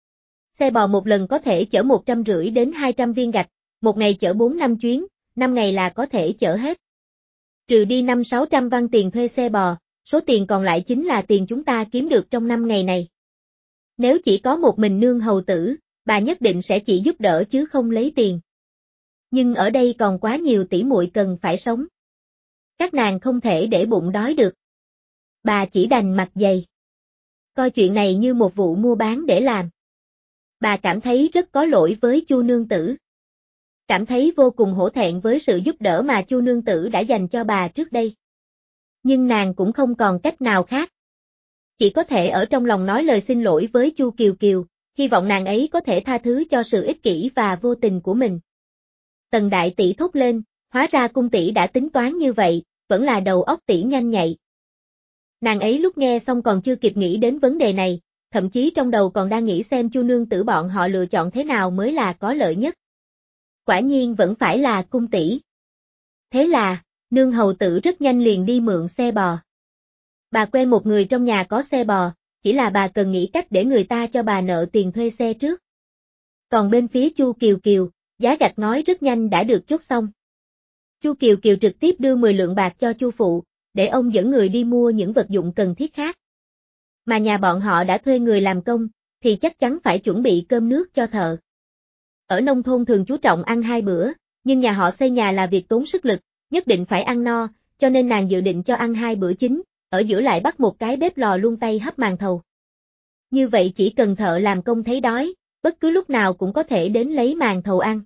Xe bò một lần có thể chở một trăm rưỡi đến hai trăm viên gạch, một ngày chở bốn năm chuyến, năm ngày là có thể chở hết. Trừ đi năm sáu trăm văn tiền thuê xe bò, số tiền còn lại chính là tiền chúng ta kiếm được trong năm ngày này. Nếu chỉ có một mình nương hầu tử, bà nhất định sẽ chỉ giúp đỡ chứ không lấy tiền. Nhưng ở đây còn quá nhiều tỷ muội cần phải sống. Các nàng không thể để bụng đói được. Bà chỉ đành mặt dày. Coi chuyện này như một vụ mua bán để làm. Bà cảm thấy rất có lỗi với Chu nương tử. Cảm thấy vô cùng hổ thẹn với sự giúp đỡ mà Chu nương tử đã dành cho bà trước đây. Nhưng nàng cũng không còn cách nào khác. Chỉ có thể ở trong lòng nói lời xin lỗi với Chu Kiều Kiều, hy vọng nàng ấy có thể tha thứ cho sự ích kỷ và vô tình của mình. Tần đại tỷ thốt lên, hóa ra cung tỷ đã tính toán như vậy, vẫn là đầu óc tỷ nhanh nhạy. Nàng ấy lúc nghe xong còn chưa kịp nghĩ đến vấn đề này, thậm chí trong đầu còn đang nghĩ xem Chu nương tử bọn họ lựa chọn thế nào mới là có lợi nhất. Quả nhiên vẫn phải là cung tỷ. Thế là, nương hầu tử rất nhanh liền đi mượn xe bò. Bà quen một người trong nhà có xe bò, chỉ là bà cần nghĩ cách để người ta cho bà nợ tiền thuê xe trước. Còn bên phía Chu Kiều Kiều, giá gạch ngói rất nhanh đã được chốt xong. Chu Kiều Kiều trực tiếp đưa mười lượng bạc cho Chu phụ, để ông dẫn người đi mua những vật dụng cần thiết khác. Mà nhà bọn họ đã thuê người làm công, thì chắc chắn phải chuẩn bị cơm nước cho thợ. Ở nông thôn thường chú trọng ăn hai bữa, nhưng nhà họ xây nhà là việc tốn sức lực, nhất định phải ăn no, cho nên nàng dự định cho ăn hai bữa chính, ở giữa lại bắt một cái bếp lò luôn tay hấp màn thầu. Như vậy chỉ cần thợ làm công thấy đói, bất cứ lúc nào cũng có thể đến lấy màn thầu ăn.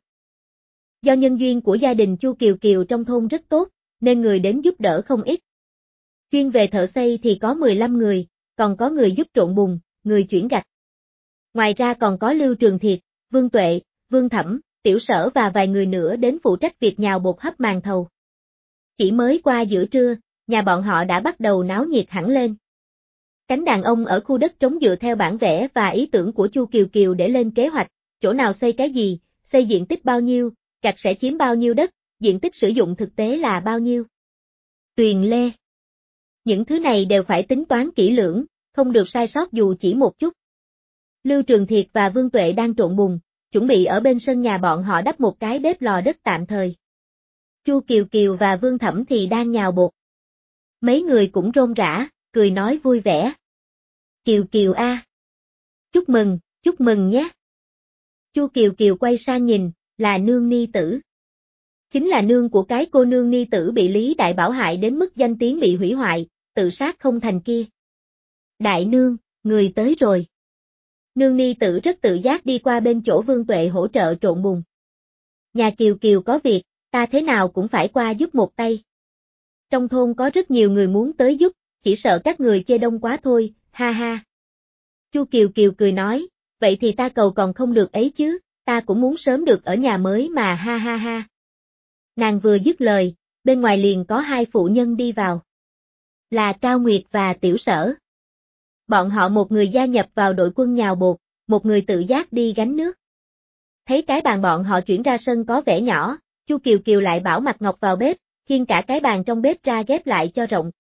Do nhân duyên của gia đình Chu Kiều Kiều trong thôn rất tốt, nên người đến giúp đỡ không ít. Chuyên về thợ xây thì có mười lăm người, còn có người giúp trộn bùn, người chuyển gạch. Ngoài ra còn có Lưu Trường Thiệt, Vương Tuệ, Vương Thẩm, Tiểu Sở và vài người nữa đến phụ trách việc nhào bột hấp màn thầu. Chỉ mới qua giữa trưa, nhà bọn họ đã bắt đầu náo nhiệt hẳn lên. Cánh đàn ông ở khu đất trống dựa theo bản vẽ và ý tưởng của Chu Kiều Kiều để lên kế hoạch, chỗ nào xây cái gì, xây diện tích bao nhiêu, gạch sẽ chiếm bao nhiêu đất, diện tích sử dụng thực tế là bao nhiêu. Tuyền lê. Những thứ này đều phải tính toán kỹ lưỡng, không được sai sót dù chỉ một chút. Lưu Trường Thiệt và Vương Tuệ đang trộn bùn, chuẩn bị ở bên sân nhà bọn họ đắp một cái bếp lò đất tạm thời. Chu Kiều Kiều và Vương Thẩm thì đang nhào bột. Mấy người cũng rôm rã, cười nói vui vẻ. Kiều Kiều a, chúc mừng, chúc mừng nhé. Chu Kiều Kiều quay sang nhìn, là nương ni tử. Chính là nương của cái cô nương ni tử bị Lý Đại Bảo hại đến mức danh tiếng bị hủy hoại, tự sát không thành kia. Đại nương, người tới rồi. Nương ni tử rất tự giác đi qua bên chỗ Vương Tuệ hỗ trợ trộn bùn. Nhà Kiều Kiều có việc, ta thế nào cũng phải qua giúp một tay. Trong thôn có rất nhiều người muốn tới giúp, chỉ sợ các người chê đông quá thôi, ha ha. Chu Kiều Kiều cười nói, vậy thì ta cầu còn không được ấy chứ, ta cũng muốn sớm được ở nhà mới mà ha ha ha. Nàng vừa dứt lời, bên ngoài liền có hai phụ nhân đi vào. Là Cao Nguyệt và Tiểu Sở. Bọn họ một người gia nhập vào đội quân nhào bột, một người tự giác đi gánh nước. Thấy cái bàn bọn họ chuyển ra sân có vẻ nhỏ, Chu Kiều Kiều lại bảo Mạch Ngọc vào bếp, khiêng cả cái bàn trong bếp ra ghép lại cho rộng.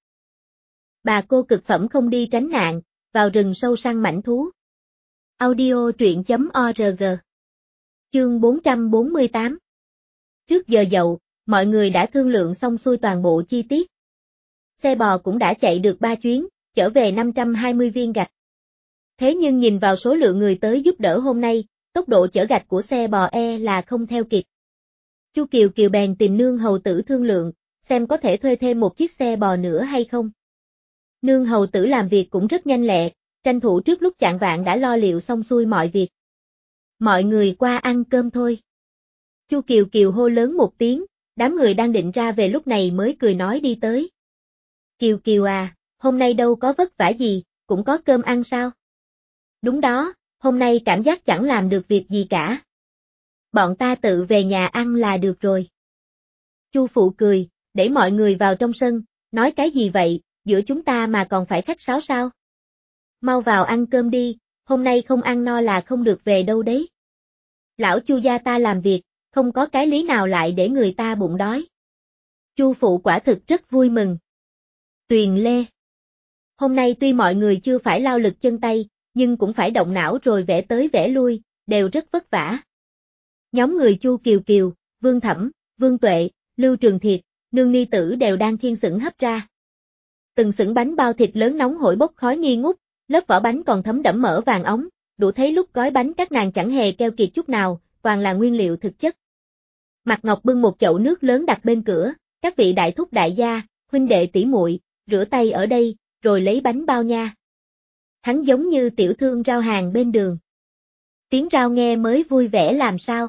Bà cô cực phẩm không đi tránh nạn, vào rừng sâu săn mãnh thú. Audio truyện chấm org. Chương bốn trăm bốn mươi tám. Trước giờ dậu, mọi người đã thương lượng xong xuôi toàn bộ chi tiết. Xe bò cũng đã chạy được ba chuyến, chở về năm trăm hai mươi viên gạch. Thế nhưng nhìn vào số lượng người tới giúp đỡ hôm nay, tốc độ chở gạch của xe bò e là không theo kịp. Chu Kiều Kiều bèn tìm nương hầu tử thương lượng, xem có thể thuê thêm một chiếc xe bò nữa hay không. Nương hầu tử làm việc cũng rất nhanh lẹ, tranh thủ trước lúc chạng vạng đã lo liệu xong xuôi mọi việc. Mọi người qua ăn cơm thôi. Chu Kiều Kiều hô lớn một tiếng, đám người đang định ra về lúc này mới cười nói đi tới. Kiều Kiều à, hôm nay đâu có vất vả gì, cũng có cơm ăn sao? Đúng đó, hôm nay cảm giác chẳng làm được việc gì cả. Bọn ta tự về nhà ăn là được rồi. Chu phụ cười, để mọi người vào trong sân, nói cái gì vậy, giữa chúng ta mà còn phải khách sáo sao? Mau vào ăn cơm đi, hôm nay không ăn no là không được về đâu đấy. Lão Chu gia ta làm việc, không có cái lý nào lại để người ta bụng đói. Chu phụ quả thực rất vui mừng. Tuyền Lê. Hôm nay tuy mọi người chưa phải lao lực chân tay, nhưng cũng phải động não rồi vẽ tới vẽ lui, đều rất vất vả. Nhóm người Chu Kiều Kiều, Vương Thẩm, Vương Tuệ, Lưu Trường Thiệt, Nương Ni Tử đều đang khiêng xửng hấp ra. Từng xửng bánh bao thịt lớn nóng hổi bốc khói nghi ngút, lớp vỏ bánh còn thấm đẫm mỡ vàng óng, đủ thấy lúc gói bánh các nàng chẳng hề keo kiệt chút nào, toàn là nguyên liệu thực chất. Mạc Ngọc bưng một chậu nước lớn đặt bên cửa, các vị đại thúc đại gia, huynh đệ tỷ muội, rửa tay ở đây, rồi lấy bánh bao nha. Hắn giống như tiểu thương rao hàng bên đường. Tiếng rao nghe mới vui vẻ làm sao.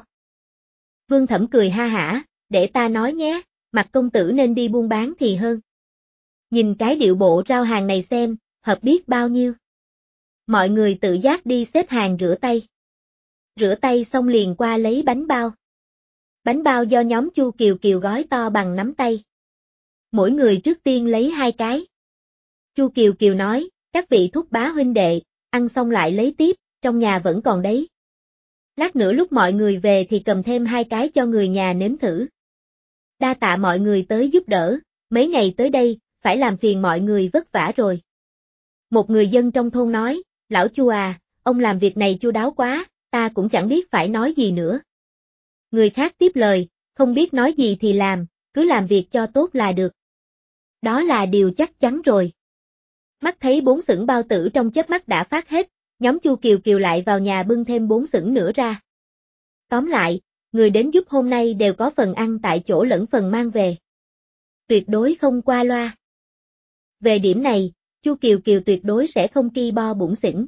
Vương Thẩm cười ha hả, để ta nói nhé, Mạc công tử nên đi buôn bán thì hơn. Nhìn cái điệu bộ rao hàng này xem, hợp biết bao nhiêu. Mọi người tự giác đi xếp hàng rửa tay. Rửa tay xong liền qua lấy bánh bao. Bánh bao do nhóm Chu Kiều Kiều gói to bằng nắm tay. Mỗi người trước tiên lấy hai cái. Chu Kiều Kiều nói, các vị thúc bá huynh đệ, ăn xong lại lấy tiếp, trong nhà vẫn còn đấy. Lát nữa lúc mọi người về thì cầm thêm hai cái cho người nhà nếm thử. Đa tạ mọi người tới giúp đỡ, mấy ngày tới đây, phải làm phiền mọi người vất vả rồi. Một người dân trong thôn nói, lão Chu à, ông làm việc này chu đáo quá, ta cũng chẳng biết phải nói gì nữa. Người khác tiếp lời, không biết nói gì thì làm, cứ làm việc cho tốt là được. Đó là điều chắc chắn rồi. Mắt thấy bốn xửng bao tử trong chớp mắt đã phát hết, nhóm Chu Kiều Kiều lại vào nhà bưng thêm bốn xửng nữa ra. Tóm lại, người đến giúp hôm nay đều có phần ăn tại chỗ lẫn phần mang về. Tuyệt đối không qua loa. Về điểm này, Chu Kiều Kiều tuyệt đối sẽ không ki bo bủn xỉn.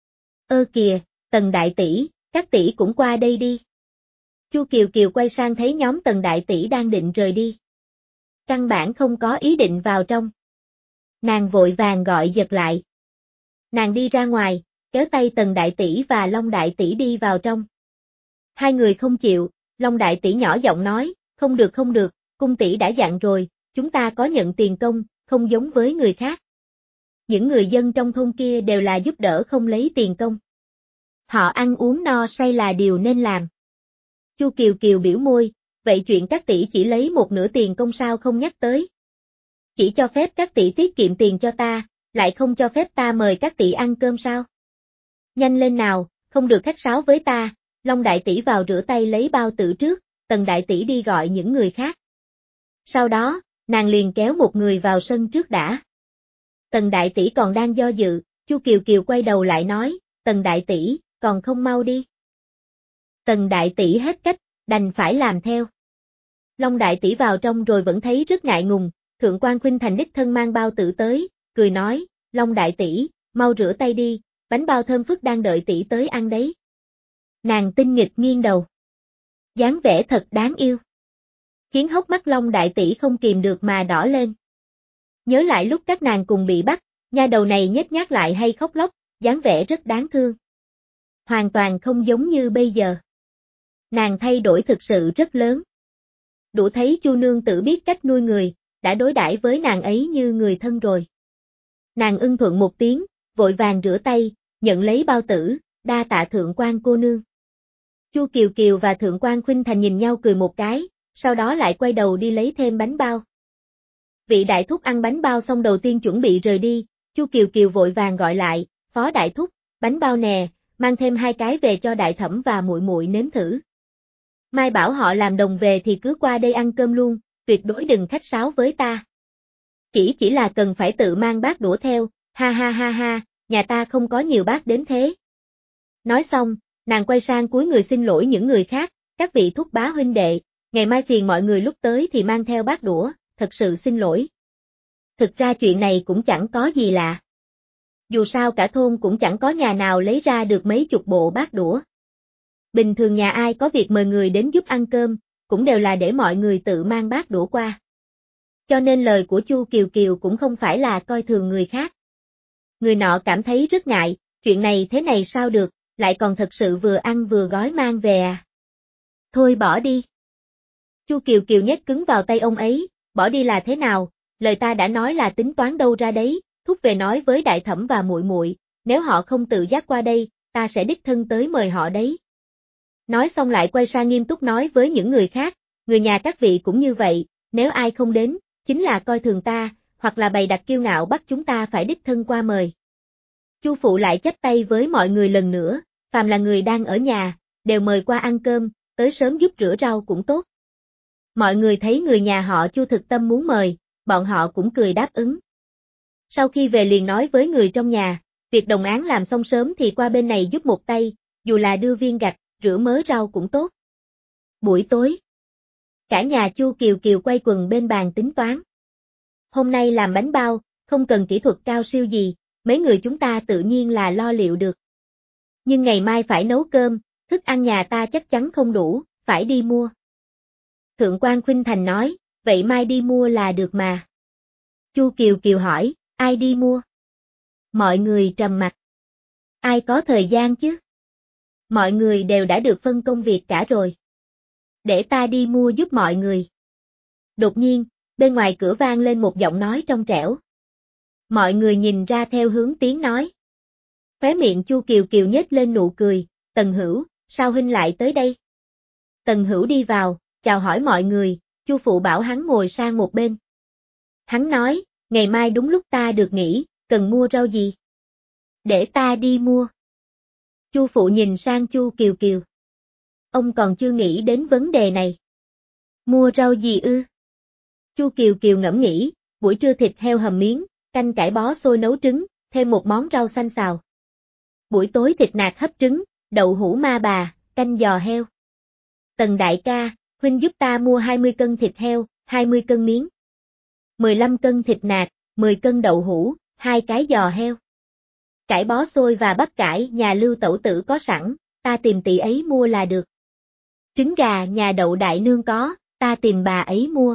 Ơ kìa, Tần đại tỷ, các tỷ cũng qua đây đi. Chu Kiều Kiều quay sang thấy nhóm Tần đại tỷ đang định rời đi. Căn bản không có ý định vào trong. Nàng vội vàng gọi giật lại. Nàng đi ra ngoài, kéo tay Tần đại tỷ và Long đại tỷ đi vào trong. Hai người không chịu, Long đại tỷ nhỏ giọng nói, không được không được, cung tỷ đã dặn rồi, chúng ta có nhận tiền công, không giống với người khác. Những người dân trong thôn kia đều là giúp đỡ không lấy tiền công. Họ ăn uống no say là điều nên làm. Chu Kiều Kiều biểu môi, vậy chuyện các tỷ chỉ lấy một nửa tiền công sao không nhắc tới. Chỉ cho phép các tỷ tiết kiệm tiền cho ta, lại không cho phép ta mời các tỷ ăn cơm sao? Nhanh lên nào, không được khách sáo với ta, Long đại tỷ vào rửa tay lấy bao tử trước, Tần đại tỷ đi gọi những người khác. Sau đó, nàng liền kéo một người vào sân trước đã. Tần đại tỷ còn đang do dự, Chu Kiều Kiều quay đầu lại nói, Tần đại tỷ, còn không mau đi. Tần đại tỷ hết cách, đành phải làm theo. Long đại tỷ vào trong rồi vẫn thấy rất ngại ngùng, Thượng quan Khuynh Thành đích thân mang bao tử tới, cười nói, Long đại tỷ, mau rửa tay đi, bánh bao thơm phức đang đợi tỷ tới ăn đấy. Nàng tinh nghịch nghiêng đầu. Dáng vẻ thật đáng yêu. Khiến hốc mắt Long đại tỷ không kìm được mà đỏ lên. Nhớ lại lúc các nàng cùng bị bắt, nha đầu này nhếch nhác lại hay khóc lóc, dáng vẻ rất đáng thương. Hoàn toàn không giống như bây giờ. Nàng thay đổi thực sự rất lớn. Đủ thấy Chu nương tử biết cách nuôi người, đã đối đãi với nàng ấy như người thân rồi. Nàng ưng thuận một tiếng, vội vàng rửa tay, nhận lấy bao tử, đa tạ Thượng quan cô nương. Chu Kiều Kiều và Thượng quan Khuynh Thành nhìn nhau cười một cái, sau đó lại quay đầu đi lấy thêm bánh bao. Vị đại thúc ăn bánh bao xong đầu tiên chuẩn bị rời đi, Chu Kiều Kiều vội vàng gọi lại, Phó đại thúc, bánh bao nè, mang thêm hai cái về cho đại thẩm và muội muội nếm thử. Mai bảo họ làm đồng về thì cứ qua đây ăn cơm luôn, tuyệt đối đừng khách sáo với ta. Chỉ chỉ là cần phải tự mang bát đũa theo, ha ha ha ha, nhà ta không có nhiều bát đến thế. Nói xong, nàng quay sang cúi người xin lỗi những người khác, các vị thúc bá huynh đệ, ngày mai phiền mọi người lúc tới thì mang theo bát đũa, thật sự xin lỗi. Thực ra chuyện này cũng chẳng có gì lạ. Dù sao cả thôn cũng chẳng có nhà nào lấy ra được mấy chục bộ bát đũa. Bình thường nhà ai có việc mời người đến giúp ăn cơm, cũng đều là để mọi người tự mang bát đũa qua. Cho nên lời của Chu Kiều Kiều cũng không phải là coi thường người khác. Người nọ cảm thấy rất ngại, chuyện này thế này sao được, lại còn thật sự vừa ăn vừa gói mang về à? Thôi bỏ đi. Chu Kiều Kiều nhét cứng vào tay ông ấy, bỏ đi là thế nào, lời ta đã nói là tính toán đâu ra đấy, thúc về nói với đại thẩm và muội muội, nếu họ không tự giác qua đây, ta sẽ đích thân tới mời họ đấy. Nói xong lại quay sang nghiêm túc nói với những người khác, người nhà các vị cũng như vậy, nếu ai không đến, chính là coi thường ta, hoặc là bày đặt kiêu ngạo bắt chúng ta phải đích thân qua mời. Chu phụ lại chắp tay với mọi người lần nữa, phàm là người đang ở nhà, đều mời qua ăn cơm, tới sớm giúp rửa rau cũng tốt. Mọi người thấy người nhà họ Chu thực tâm muốn mời, bọn họ cũng cười đáp ứng. Sau khi về liền nói với người trong nhà, việc đồng áng làm xong sớm thì qua bên này giúp một tay, dù là đưa viên gạch, rửa mớ rau cũng tốt. Buổi tối, cả nhà Chu Kiều Kiều quay quần bên bàn tính toán. Hôm nay làm bánh bao, không cần kỹ thuật cao siêu gì, mấy người chúng ta tự nhiên là lo liệu được. Nhưng ngày mai phải nấu cơm, thức ăn nhà ta chắc chắn không đủ, phải đi mua. Thượng quan Khuynh Thành nói, vậy mai đi mua là được mà. Chu Kiều Kiều hỏi, ai đi mua? Mọi người trầm mặc. Ai có thời gian chứ? Mọi người đều đã được phân công việc cả rồi. Để ta đi mua giúp mọi người. Đột nhiên, bên ngoài cửa vang lên một giọng nói trong trẻo. Mọi người nhìn ra theo hướng tiếng nói. Khóe miệng Chu Kiều Kiều nhếch lên nụ cười, Tần Hữu, sao huynh lại tới đây? Tần Hữu đi vào, chào hỏi mọi người, Chu phụ bảo hắn ngồi sang một bên. Hắn nói, ngày mai đúng lúc ta được nghỉ, cần mua rau gì? Để ta đi mua. Chu phụ nhìn sang Chu Kiều Kiều. Ông còn chưa nghĩ đến vấn đề này. Mua rau gì ư? Chu Kiều Kiều ngẫm nghĩ, buổi trưa thịt heo hầm miếng, canh cải bó xôi nấu trứng, thêm một món rau xanh xào. Buổi tối thịt nạc hấp trứng, đậu hũ ma bà, canh giò heo. Tần đại ca, huynh giúp ta mua hai mươi cân thịt heo, hai mươi cân miếng. mười lăm cân thịt nạc, mười cân đậu hũ, hai cái giò heo. Cải bó xôi và bắp cải nhà Lưu tẩu tử có sẵn, ta tìm tỷ ấy mua là được. Trứng gà nhà Đậu đại nương có, ta tìm bà ấy mua.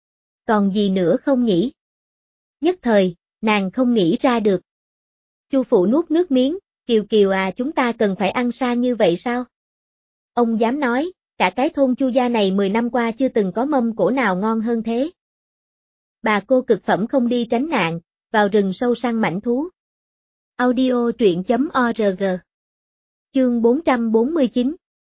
Còn gì nữa không nhỉ? Nhất thời, nàng không nghĩ ra được. Chu phụ nuốt nước miếng, Kiều Kiều à, chúng ta cần phải ăn sang như vậy sao? Ông dám nói, cả cái thôn Chu gia này mười năm qua chưa từng có mâm cỗ nào ngon hơn thế. Bà cô cực phẩm không đi tránh nạn, vào rừng sâu săn mãnh thú. Audio truyện chấm org. Chương bốn trăm bốn mươi chín.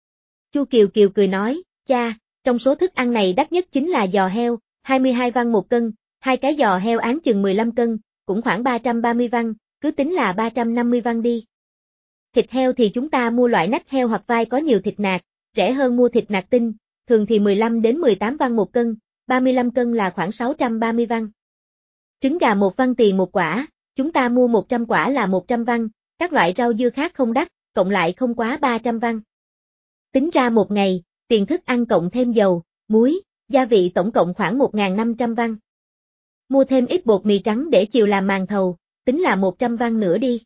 Chu Kiều Kiều cười nói, cha, trong số thức ăn này đắt nhất chính là giò heo, hai mươi hai văn một cân, hai cái giò heo áng chừng mười lăm cân, cũng khoảng ba trăm ba mươi văn, cứ tính là ba trăm năm mươi văn đi. Thịt heo thì chúng ta mua loại nách heo hoặc vai có nhiều thịt nạc, rẻ hơn mua thịt nạc tinh, thường thì mười lăm đến mười tám văn một cân, ba mươi lăm cân là khoảng sáu trăm ba mươi văn. Trứng gà một văn tiền một quả, chúng ta mua một trăm quả là một trăm văn, các loại rau dưa khác không đắt, cộng lại không quá ba trăm văn. Tính ra một ngày, tiền thức ăn cộng thêm dầu, muối, gia vị tổng cộng khoảng một nghìn năm trăm văn. Mua thêm ít bột mì trắng để chiều làm màn thầu, tính là một trăm văn nữa đi.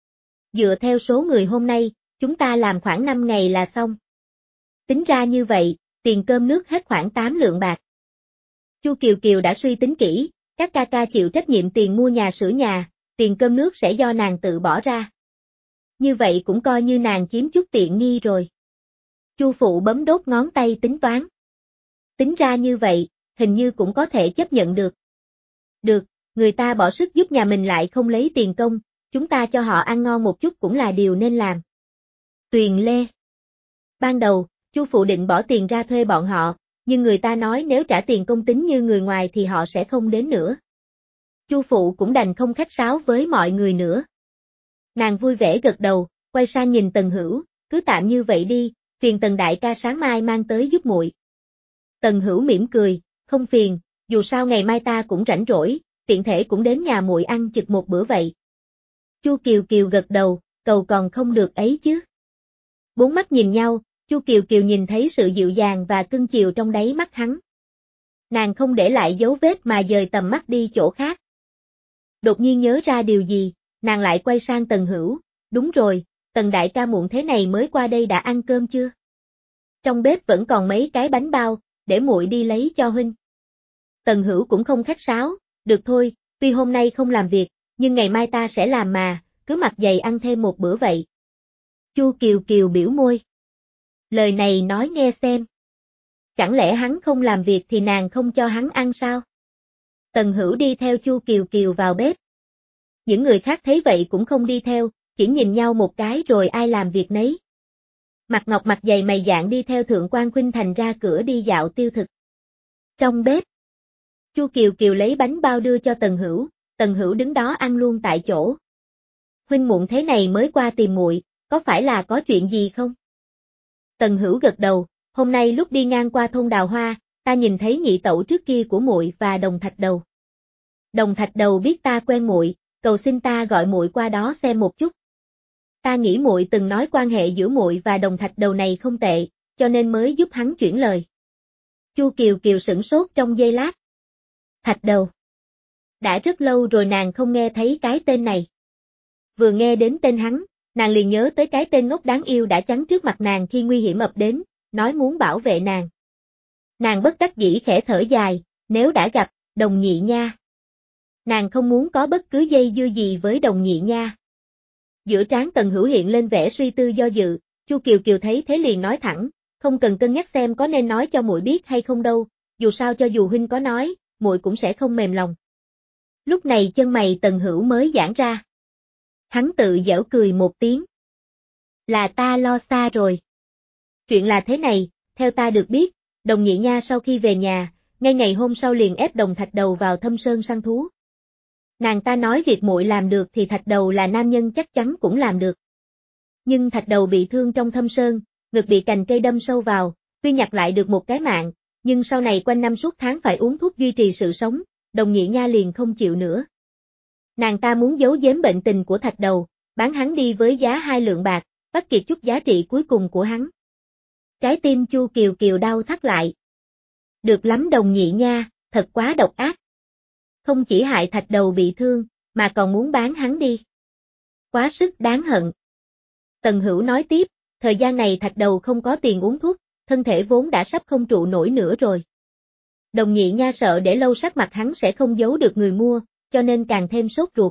Dựa theo số người hôm nay, chúng ta làm khoảng năm ngày là xong. Tính ra như vậy, tiền cơm nước hết khoảng tám lượng bạc. Chu Kiều Kiều đã suy tính kỹ, các ca ca chịu trách nhiệm tiền mua nhà sửa nhà, tiền cơm nước sẽ do nàng tự bỏ ra. Như vậy cũng coi như nàng chiếm chút tiện nghi rồi. Chu phụ bấm đốt ngón tay tính toán. Tính ra như vậy, hình như cũng có thể chấp nhận được. Được, người ta bỏ sức giúp nhà mình lại không lấy tiền công, chúng ta cho họ ăn ngon một chút cũng là điều nên làm. Tuyền Lê. Ban đầu, Chu phụ định bỏ tiền ra thuê bọn họ, nhưng người ta nói nếu trả tiền công tính như người ngoài thì họ sẽ không đến nữa. Chu phụ cũng đành không khách sáo với mọi người nữa. Nàng vui vẻ gật đầu, quay sang nhìn Tần Hữu, cứ tạm như vậy đi, phiền Tần đại ca sáng mai mang tới giúp muội. Tần Hữu mỉm cười, không phiền, dù sao ngày mai ta cũng rảnh rỗi, tiện thể cũng đến nhà muội ăn chực một bữa vậy. Chu Kiều Kiều gật đầu, cầu còn không được ấy chứ. Bốn mắt nhìn nhau, Chu Kiều Kiều nhìn thấy sự dịu dàng và cưng chiều trong đáy mắt hắn. Nàng không để lại dấu vết mà dời tầm mắt đi chỗ khác. Đột nhiên nhớ ra điều gì, nàng lại quay sang Tần Hữu, đúng rồi, Tần đại ca muộn thế này mới qua đây đã ăn cơm chưa? Trong bếp vẫn còn mấy cái bánh bao, để muội đi lấy cho huynh. Tần Hữu cũng không khách sáo, được thôi, tuy hôm nay không làm việc, nhưng ngày mai ta sẽ làm mà, cứ mặc giày ăn thêm một bữa vậy. Chu Kiều Kiều biểu môi. Lời này nói nghe xem. Chẳng lẽ hắn không làm việc thì nàng không cho hắn ăn sao? Tần Hữu đi theo Chu Kiều Kiều vào bếp. Những người khác thấy vậy cũng không đi theo, chỉ nhìn nhau một cái rồi ai làm việc nấy. Mặt Ngọc mặt dày mày dạn đi theo Thượng quan Khuynh Thành ra cửa đi dạo tiêu thực. Trong bếp, Chu Kiều Kiều lấy bánh bao đưa cho Tần Hữu, Tần Hữu đứng đó ăn luôn tại chỗ. Huynh muộn thế này mới qua tìm muội, có phải là có chuyện gì không? Tần Hữu gật đầu, hôm nay lúc đi ngang qua thôn Đào Hoa, ta nhìn thấy nhị tẩu trước kia của muội và Đồng Thạch Đầu. Đồng Thạch Đầu biết ta quen muội, cầu xin ta gọi muội qua đó xem một chút. Ta nghĩ muội từng nói quan hệ giữa muội và Đồng Thạch Đầu này không tệ, cho nên mới giúp hắn chuyển lời. Chu Kiều Kiều sửng sốt trong giây lát. Thạch Đầu. Đã rất lâu rồi nàng không nghe thấy cái tên này. Vừa nghe đến tên hắn, nàng liền nhớ tới cái tên ngốc đáng yêu đã chắn trước mặt nàng khi nguy hiểm ập đến, nói muốn bảo vệ nàng. Nàng bất đắc dĩ khẽ thở dài, nếu đã gặp, Đồng Nhị Nha. Nàng không muốn có bất cứ dây dưa gì với Đồng Nhị Nha. Giữa trán Tần Hữu hiện lên vẻ suy tư do dự, Chu Kiều Kiều thấy thế liền nói thẳng, không cần cân nhắc xem có nên nói cho muội biết hay không đâu, dù sao cho dù huynh có nói, muội cũng sẽ không mềm lòng. Lúc này chân mày Tần Hữu mới giãn ra. Hắn tự giễu cười một tiếng. Là ta lo xa rồi. Chuyện là thế này, theo ta được biết, Đồng Nhị Nha sau khi về nhà, ngay ngày hôm sau liền ép Đồng Thạch Đầu vào Thâm Sơn săn thú. Nàng ta nói việc muội làm được thì Thạch Đầu là nam nhân chắc chắn cũng làm được. Nhưng Thạch Đầu bị thương trong Thâm Sơn, ngực bị cành cây đâm sâu vào, tuy nhặt lại được một cái mạng, nhưng sau này quanh năm suốt tháng phải uống thuốc duy trì sự sống, Đồng Nhị Nha liền không chịu nữa. Nàng ta muốn giấu giếm bệnh tình của Thạch Đầu, bán hắn đi với giá hai lượng bạc, bắt kiệt chút giá trị cuối cùng của hắn. Trái tim Chu Kiều Kiều đau thắt lại. Được lắm Đồng Nhị Nha, thật quá độc ác. Không chỉ hại Thạch Đầu bị thương, mà còn muốn bán hắn đi. Quá sức đáng hận. Tần Hữu nói tiếp, thời gian này Thạch Đầu không có tiền uống thuốc, thân thể vốn đã sắp không trụ nổi nữa rồi. Đồng Nhị Nha sợ để lâu sắc mặt hắn sẽ không giấu được người mua, cho nên càng thêm sốt ruột.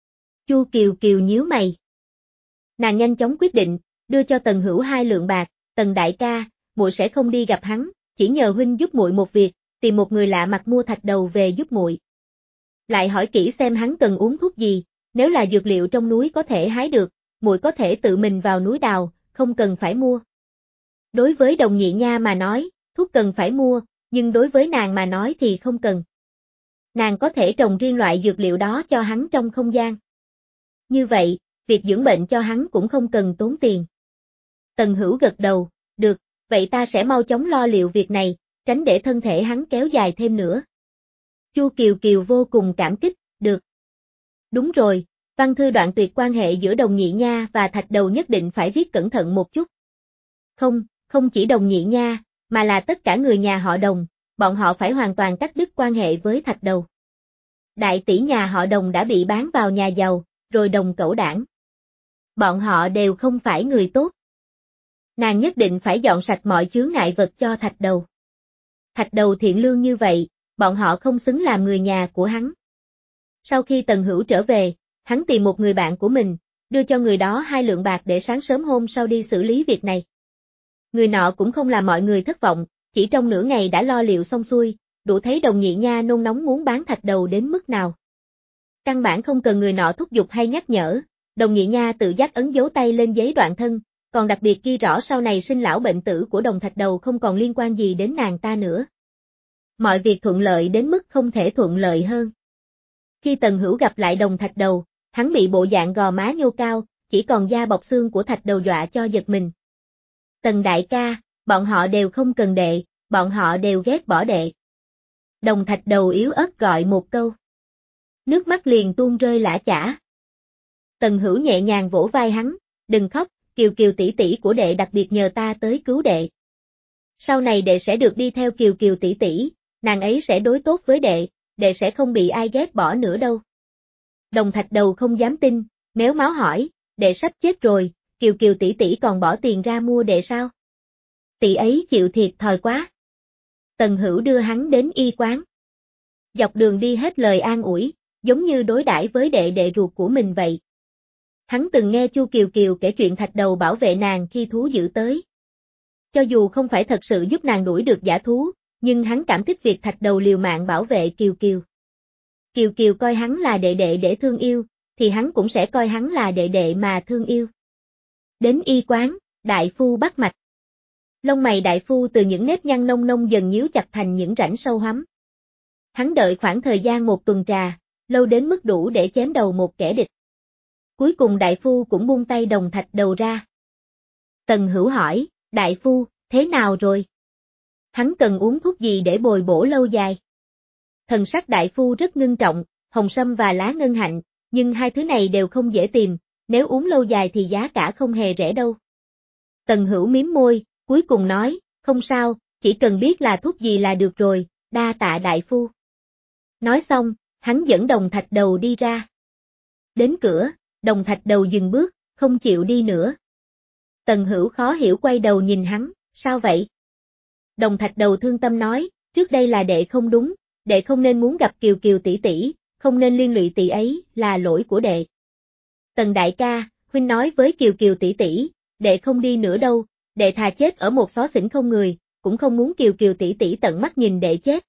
Chu Kiều Kiều nhíu mày. Nàng nhanh chóng quyết định, đưa cho Tần Hữu hai lượng bạc, Tần đại ca, muội sẽ không đi gặp hắn, chỉ nhờ huynh giúp muội một việc, tìm một người lạ mặt mua Thạch Đầu về giúp muội. Lại hỏi kỹ xem hắn cần uống thuốc gì, nếu là dược liệu trong núi có thể hái được, muội có thể tự mình vào núi đào, không cần phải mua. Đối với Đồng Nhị Nha mà nói, thuốc cần phải mua, nhưng đối với nàng mà nói thì không cần. Nàng có thể trồng riêng loại dược liệu đó cho hắn trong không gian. Như vậy, việc dưỡng bệnh cho hắn cũng không cần tốn tiền. Tần Hữu gật đầu, được, vậy ta sẽ mau chóng lo liệu việc này, tránh để thân thể hắn kéo dài thêm nữa. Chu Kiều Kiều vô cùng cảm kích, được. Đúng rồi, văn thư đoạn tuyệt quan hệ giữa Đồng Nhị Nha và Thạch Đầu nhất định phải viết cẩn thận một chút. Không, không chỉ Đồng Nhị Nha, mà là tất cả người nhà họ Đồng, bọn họ phải hoàn toàn cắt đứt quan hệ với Thạch Đầu. Đại tỷ nhà họ Đồng đã bị bán vào nhà giàu, rồi Đồng cẩu đảng. Bọn họ đều không phải người tốt. Nàng nhất định phải dọn sạch mọi chướng ngại vật cho Thạch Đầu. Thạch Đầu thiện lương như vậy, bọn họ không xứng làm người nhà của hắn. Sau khi Tần Hữu trở về, hắn tìm một người bạn của mình, đưa cho người đó hai lượng bạc để sáng sớm hôm sau đi xử lý việc này. Người nọ cũng không làm mọi người thất vọng, chỉ trong nửa ngày đã lo liệu xong xuôi, đủ thấy Đồng Nhị Nha nôn nóng muốn bán Thạch Đầu đến mức nào. Căn bản không cần người nọ thúc giục hay nhắc nhở, Đồng Nhị Nha tự giác ấn dấu tay lên giấy đoạn thân, còn đặc biệt ghi rõ sau này sinh lão bệnh tử của Đồng Thạch Đầu không còn liên quan gì đến nàng ta nữa. Mọi việc thuận lợi đến mức không thể thuận lợi hơn. Khi Tần Hữu gặp lại Đồng Thạch Đầu, hắn bị bộ dạng gò má nhô cao, chỉ còn da bọc xương của Thạch Đầu dọa cho giật mình. Tần đại ca, bọn họ đều không cần đệ, bọn họ đều ghét bỏ đệ. Đồng Thạch Đầu yếu ớt gọi một câu. Nước mắt liền tuôn rơi lã chã. Tần Hữu nhẹ nhàng vỗ vai hắn, đừng khóc, Kiều Kiều tỷ tỷ của đệ đặc biệt nhờ ta tới cứu đệ. Sau này đệ sẽ được đi theo Kiều Kiều tỷ tỷ, nàng ấy sẽ đối tốt với đệ, đệ sẽ không bị ai ghét bỏ nữa đâu. Đồng Thạch Đầu không dám tin, méo máu hỏi, đệ sắp chết rồi, Kiều Kiều tỷ tỷ còn bỏ tiền ra mua đệ sao? Tỷ ấy chịu thiệt thòi quá. Tần Hữu đưa hắn đến y quán. Dọc đường đi hết lời an ủi, giống như đối đãi với đệ đệ ruột của mình vậy. Hắn từng nghe Chu Kiều Kiều kể chuyện thạch đầu bảo vệ nàng khi thú dữ tới. Cho dù không phải thật sự giúp nàng đuổi được dã thú, nhưng hắn cảm kích việc thạch đầu liều mạng bảo vệ Kiều Kiều. Kiều Kiều coi hắn là đệ đệ để thương yêu, thì hắn cũng sẽ coi hắn là đệ đệ mà thương yêu. Đến y quán, đại phu bắt mạch. Lông mày đại phu từ những nếp nhăn nông nông dần nhíu chặt thành những rãnh sâu hoắm. Hắn đợi khoảng thời gian một tuần trà, lâu đến mức đủ để chém đầu một kẻ địch. Cuối cùng đại phu cũng buông tay đồng thạch đầu ra. Tần Hữu hỏi, đại phu, thế nào rồi? Hắn cần uống thuốc gì để bồi bổ lâu dài? Thần sắc đại phu rất ngưng trọng, hồng sâm và lá ngân hạnh, nhưng hai thứ này đều không dễ tìm, nếu uống lâu dài thì giá cả không hề rẻ đâu. Tần Hữu mím môi, cuối cùng nói, không sao, chỉ cần biết là thuốc gì là được rồi, đa tạ đại phu. Nói xong, hắn dẫn đồng thạch đầu đi ra. Đến cửa, đồng thạch đầu dừng bước, không chịu đi nữa. Tần Hữu khó hiểu quay đầu nhìn hắn, sao vậy? Đồng thạch đầu thương tâm nói, trước đây là đệ không đúng, đệ không nên muốn gặp Kiều Kiều tỷ tỷ, không nên liên lụy tỷ ấy, là lỗi của đệ. Tần đại ca, huynh nói với Kiều Kiều tỷ tỷ, đệ không đi nữa đâu, đệ thà chết ở một xó xỉnh không người, cũng không muốn Kiều Kiều tỷ tỷ tận mắt nhìn đệ chết.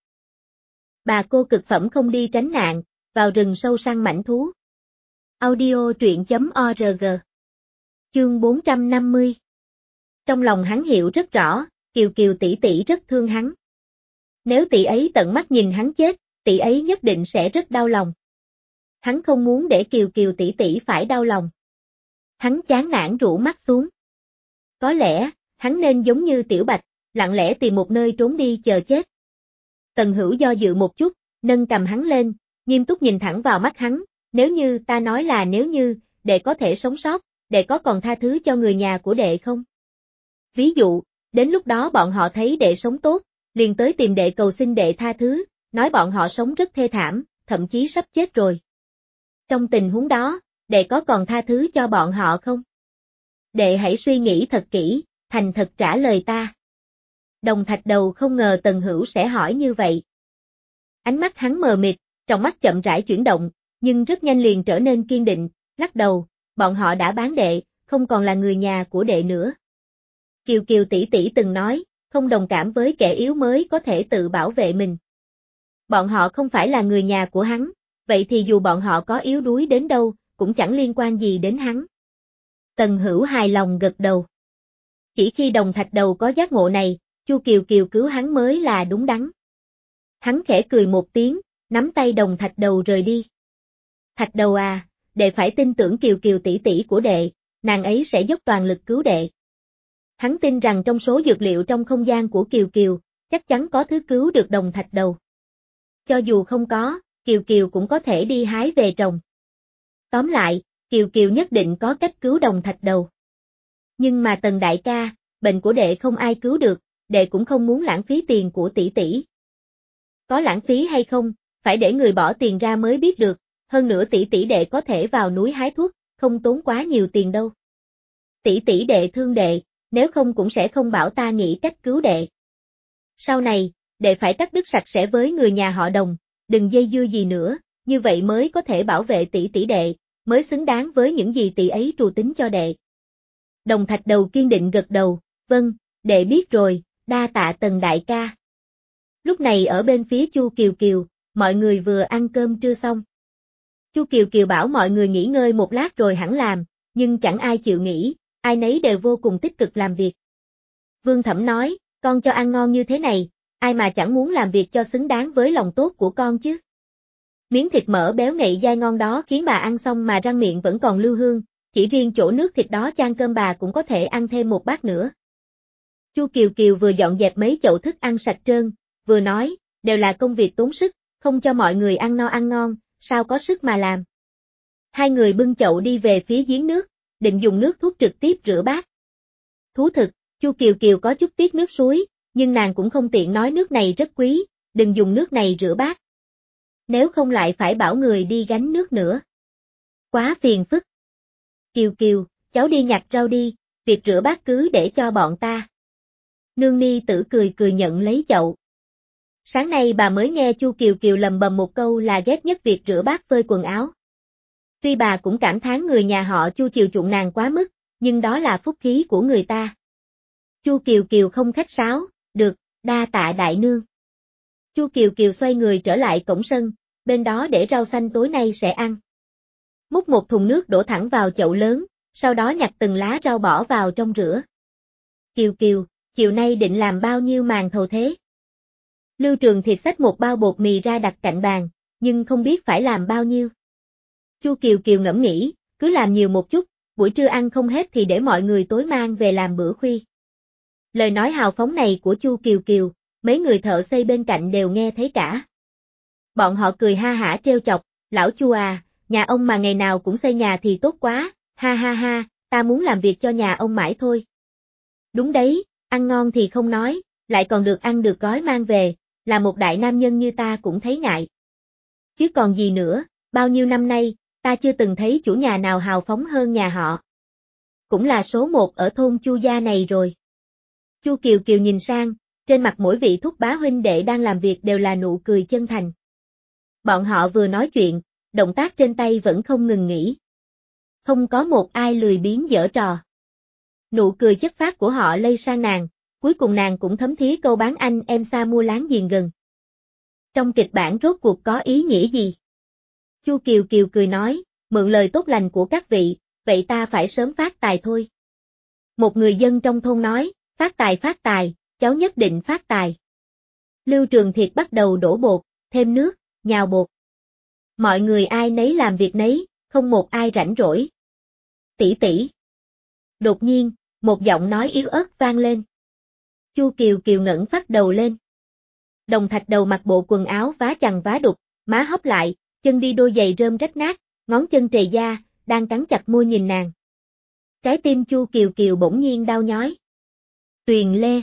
Bà cô cực phẩm không đi tránh nạn, vào rừng sâu săn mãnh thú. Audio truyện chấm org. Chương bốn trăm năm mươi. Trong lòng hắn hiểu rất rõ, Kiều Kiều tỷ tỷ rất thương hắn. Nếu tỷ ấy tận mắt nhìn hắn chết, tỷ ấy nhất định sẽ rất đau lòng. Hắn không muốn để Kiều Kiều tỷ tỷ phải đau lòng. Hắn chán nản rũ mắt xuống. Có lẽ, hắn nên giống như Tiểu Bạch, lặng lẽ tìm một nơi trốn đi chờ chết. Tần Hữu do dự một chút, nâng cầm hắn lên, nghiêm túc nhìn thẳng vào mắt hắn, nếu như ta nói là nếu như, đệ có thể sống sót, đệ có còn tha thứ cho người nhà của đệ không? Ví dụ, đến lúc đó bọn họ thấy đệ sống tốt, liền tới tìm đệ cầu xin đệ tha thứ, nói bọn họ sống rất thê thảm, thậm chí sắp chết rồi. Trong tình huống đó, đệ có còn tha thứ cho bọn họ không? Đệ hãy suy nghĩ thật kỹ, thành thật trả lời ta. Đồng thạch đầu không ngờ Tần Hữu sẽ hỏi như vậy. Ánh mắt hắn mờ mịt, trong mắt chậm rãi chuyển động, nhưng rất nhanh liền trở nên kiên định, lắc đầu, bọn họ đã bán đệ, không còn là người nhà của đệ nữa. Kiều Kiều tỷ tỷ từng nói, không đồng cảm với kẻ yếu mới có thể tự bảo vệ mình. Bọn họ không phải là người nhà của hắn, vậy thì dù bọn họ có yếu đuối đến đâu, cũng chẳng liên quan gì đến hắn. Tần Hữu hài lòng gật đầu. Chỉ khi đồng thạch đầu có giác ngộ này, Chu Kiều Kiều cứu hắn mới là đúng đắn. Hắn khẽ cười một tiếng, nắm tay đồng thạch đầu rời đi. Thạch đầu à, đệ phải tin tưởng Kiều Kiều tỷ tỷ của đệ, nàng ấy sẽ dốc toàn lực cứu đệ. Hắn tin rằng trong số dược liệu trong không gian của Kiều Kiều, chắc chắn có thứ cứu được đồng thạch đầu. Cho dù không có, Kiều Kiều cũng có thể đi hái về trồng. Tóm lại, Kiều Kiều nhất định có cách cứu đồng thạch đầu. Nhưng mà Tần đại ca, bệnh của đệ không ai cứu được, đệ cũng không muốn lãng phí tiền của tỷ tỷ. Có lãng phí hay không, phải để người bỏ tiền ra mới biết được, hơn nữa tỷ tỷ đệ có thể vào núi hái thuốc, không tốn quá nhiều tiền đâu. Tỷ tỷ đệ thương đệ, nếu không cũng sẽ không bảo ta nghĩ cách cứu đệ. Sau này, đệ phải cắt đứt sạch sẽ với người nhà họ Đồng, đừng dây dưa gì nữa, như vậy mới có thể bảo vệ tỷ tỷ đệ, mới xứng đáng với những gì tỷ ấy trù tính cho đệ. Đồng thạch đầu kiên định gật đầu, vâng, đệ biết rồi, đa tạ Tần đại ca. Lúc này ở bên phía Chu Kiều Kiều, mọi người vừa ăn cơm trưa xong. Chu Kiều Kiều bảo mọi người nghỉ ngơi một lát rồi hẳn làm, nhưng chẳng ai chịu nghỉ, ai nấy đều vô cùng tích cực làm việc. Vương Thẩm nói, con cho ăn ngon như thế này, ai mà chẳng muốn làm việc cho xứng đáng với lòng tốt của con chứ. Miếng thịt mỡ béo ngậy dai ngon đó khiến bà ăn xong mà răng miệng vẫn còn lưu hương, chỉ riêng chỗ nước thịt đó chan cơm bà cũng có thể ăn thêm một bát nữa. Chu Kiều Kiều vừa dọn dẹp mấy chậu thức ăn sạch trơn, vừa nói, đều là công việc tốn sức, không cho mọi người ăn no ăn ngon, sao có sức mà làm. Hai người bưng chậu đi về phía giếng nước, định dùng nước thuốc trực tiếp rửa bát. Thú thực, Chu Kiều Kiều có chút tiếc nước suối, nhưng nàng cũng không tiện nói nước này rất quý, đừng dùng nước này rửa bát. Nếu không lại phải bảo người đi gánh nước nữa. Quá phiền phức. Kiều Kiều, cháu đi nhặt rau đi, việc rửa bát cứ để cho bọn ta. Nương Ni Tử cười cười nhận lấy chậu. Sáng nay bà mới nghe Chu Kiều Kiều lầm bầm một câu là ghét nhất việc rửa bát phơi quần áo. Tuy bà cũng cảm thán người nhà họ Chu chiều chuộng nàng quá mức, nhưng đó là phúc khí của người ta. Chu Kiều Kiều không khách sáo, được, đa tạ đại nương. Chu Kiều Kiều xoay người trở lại cổng sân, bên đó để rau xanh tối nay sẽ ăn. Múc một thùng nước đổ thẳng vào chậu lớn, sau đó nhặt từng lá rau bỏ vào trong rửa. Kiều Kiều, chiều nay định làm bao nhiêu màn thầu thế? Lưu Trường Thiệt xách một bao bột mì ra đặt cạnh bàn, nhưng không biết phải làm bao nhiêu. Chu Kiều Kiều ngẫm nghĩ, cứ làm nhiều một chút, buổi trưa ăn không hết thì để mọi người tối mang về làm bữa khuya. Lời nói hào phóng này của Chu Kiều Kiều, mấy người thợ xây bên cạnh đều nghe thấy cả. Bọn họ cười ha hả trêu chọc, lão Chu à, nhà ông mà ngày nào cũng xây nhà thì tốt quá, ha ha ha, ta muốn làm việc cho nhà ông mãi thôi. Đúng đấy, ăn ngon thì không nói, lại còn được ăn được gói mang về, là một đại nam nhân như ta cũng thấy ngại. Chứ còn gì nữa, bao nhiêu năm nay, ta chưa từng thấy chủ nhà nào hào phóng hơn nhà họ. Cũng là số một ở thôn Chu gia này rồi. Chu Kiều Kiều nhìn sang, trên mặt mỗi vị thúc bá huynh đệ đang làm việc đều là nụ cười chân thành. Bọn họ vừa nói chuyện, động tác trên tay vẫn không ngừng nghỉ. Không có một ai lười biếng giở trò. Nụ cười chất phác của họ lây sang nàng, cuối cùng nàng cũng thấm thía câu bán anh em xa mua láng giềng gần. Trong kịch bản rốt cuộc có ý nghĩa gì? Chu Kiều Kiều cười nói, mượn lời tốt lành của các vị, vậy ta phải sớm phát tài thôi. Một người dân trong thôn nói, phát tài phát tài, cháu nhất định phát tài. Lưu Trường Thiệt bắt đầu đổ bột, thêm nước, nhào bột. Mọi người ai nấy làm việc nấy, không một ai rảnh rỗi. Tỷ tỷ. Đột nhiên, một giọng nói yếu ớt vang lên. Chu Kiều Kiều ngẩng phát đầu lên. Đồng Thạch Đầu mặc bộ quần áo vá chằng vá đục, má hốc lại, chân đi đôi giày rơm rách nát, ngón chân trầy da, đang cắn chặt môi nhìn nàng. Trái tim Chu Kiều Kiều bỗng nhiên đau nhói. Tuyền Lê.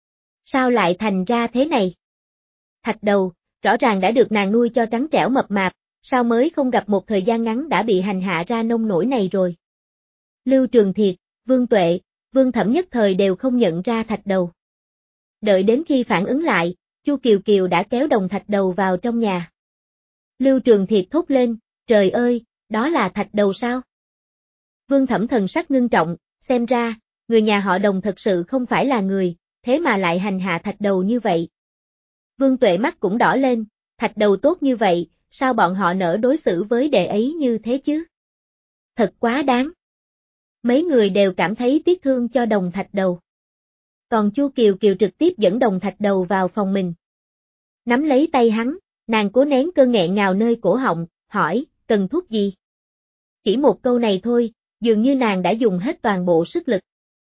Sao lại thành ra thế này? Thạch Đầu, rõ ràng đã được nàng nuôi cho trắng trẻo mập mạp, sao mới không gặp một thời gian ngắn đã bị hành hạ ra nông nổi này rồi? Lưu Trường Thiệt, Vương Tuệ, Vương Thẩm nhất thời đều không nhận ra Thạch Đầu. Đợi đến khi phản ứng lại, Chu Kiều Kiều đã kéo Đồng Thạch Đầu vào trong nhà. Lưu Trường Thiệt thốt lên, trời ơi, đó là Thạch Đầu sao? Vương Thẩm thần sắc ngưng trọng, xem ra, người nhà họ Đồng thật sự không phải là người, thế mà lại hành hạ Thạch Đầu như vậy. Vương Tuệ mắt cũng đỏ lên, Thạch Đầu tốt như vậy, sao bọn họ nỡ đối xử với đệ ấy như thế chứ? Thật quá đáng. Mấy người đều cảm thấy tiếc thương cho Đồng Thạch Đầu. Còn Chu Kiều Kiều trực tiếp dẫn Đồng Thạch Đầu vào phòng mình. Nắm lấy tay hắn, nàng cố nén cơn nghẹn ngào nơi cổ họng, hỏi, cần thuốc gì? Chỉ một câu này thôi, dường như nàng đã dùng hết toàn bộ sức lực.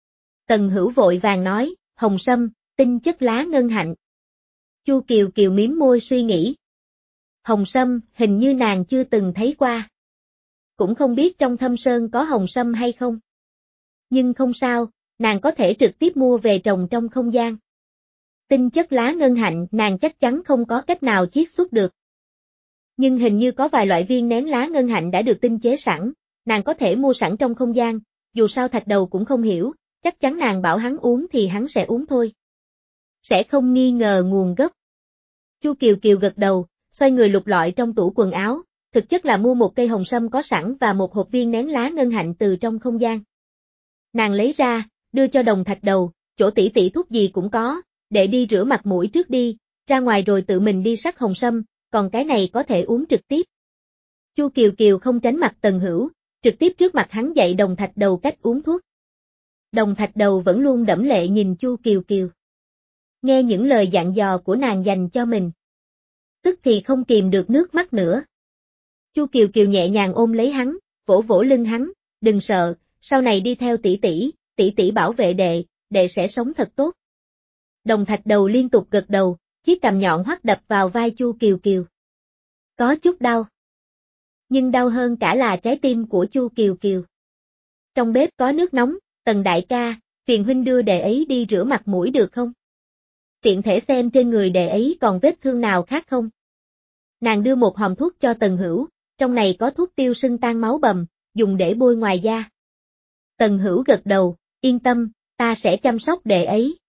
Tần Hữu vội vàng nói, hồng sâm, tinh chất lá ngân hạnh. Chu Kiều Kiều mím môi suy nghĩ. Hồng sâm, hình như nàng chưa từng thấy qua. Cũng không biết trong Thâm Sơn có hồng sâm hay không. Nhưng không sao, nàng có thể trực tiếp mua về trồng trong không gian. Tinh chất lá ngân hạnh nàng chắc chắn không có cách nào chiết xuất được. Nhưng hình như có vài loại viên nén lá ngân hạnh đã được tinh chế sẵn, nàng có thể mua sẵn trong không gian, dù sao Thạch Đầu cũng không hiểu, chắc chắn nàng bảo hắn uống thì hắn sẽ uống thôi. Sẽ không nghi ngờ nguồn gốc. Chu Kiều Kiều gật đầu, xoay người lục lọi trong tủ quần áo, thực chất là mua một cây hồng sâm có sẵn và một hộp viên nén lá ngân hạnh từ trong không gian. Nàng lấy ra, đưa cho Đồng Thạch Đầu, chỗ tỷ tỷ thuốc gì cũng có, để đi rửa mặt mũi trước đi, ra ngoài rồi tự mình đi sắc hồng sâm, còn cái này có thể uống trực tiếp. Chu Kiều Kiều không tránh mặt Tần Hữu, trực tiếp trước mặt hắn dạy Đồng Thạch Đầu cách uống thuốc. Đồng Thạch Đầu vẫn luôn đẫm lệ nhìn Chu Kiều Kiều. Nghe những lời dặn dò của nàng dành cho mình. Tức thì không kìm được nước mắt nữa. Chu Kiều Kiều nhẹ nhàng ôm lấy hắn, vỗ vỗ lưng hắn, đừng sợ, sau này đi theo tỷ tỷ, tỷ tỷ bảo vệ đệ, đệ sẽ sống thật tốt. Đồng Thạch Đầu liên tục gật đầu, chiếc cằm nhọn hoắt đập vào vai Chu Kiều Kiều. Có chút đau. Nhưng đau hơn cả là trái tim của Chu Kiều Kiều. Trong bếp có nước nóng, Tần đại ca, phiền huynh đưa đệ ấy đi rửa mặt mũi được không? Tiện thể xem trên người đệ ấy còn vết thương nào khác không? Nàng đưa một hòm thuốc cho Tần Hữu, trong này có thuốc tiêu sưng tan máu bầm, dùng để bôi ngoài da. Tần Hữu gật đầu, yên tâm, ta sẽ chăm sóc đệ ấy.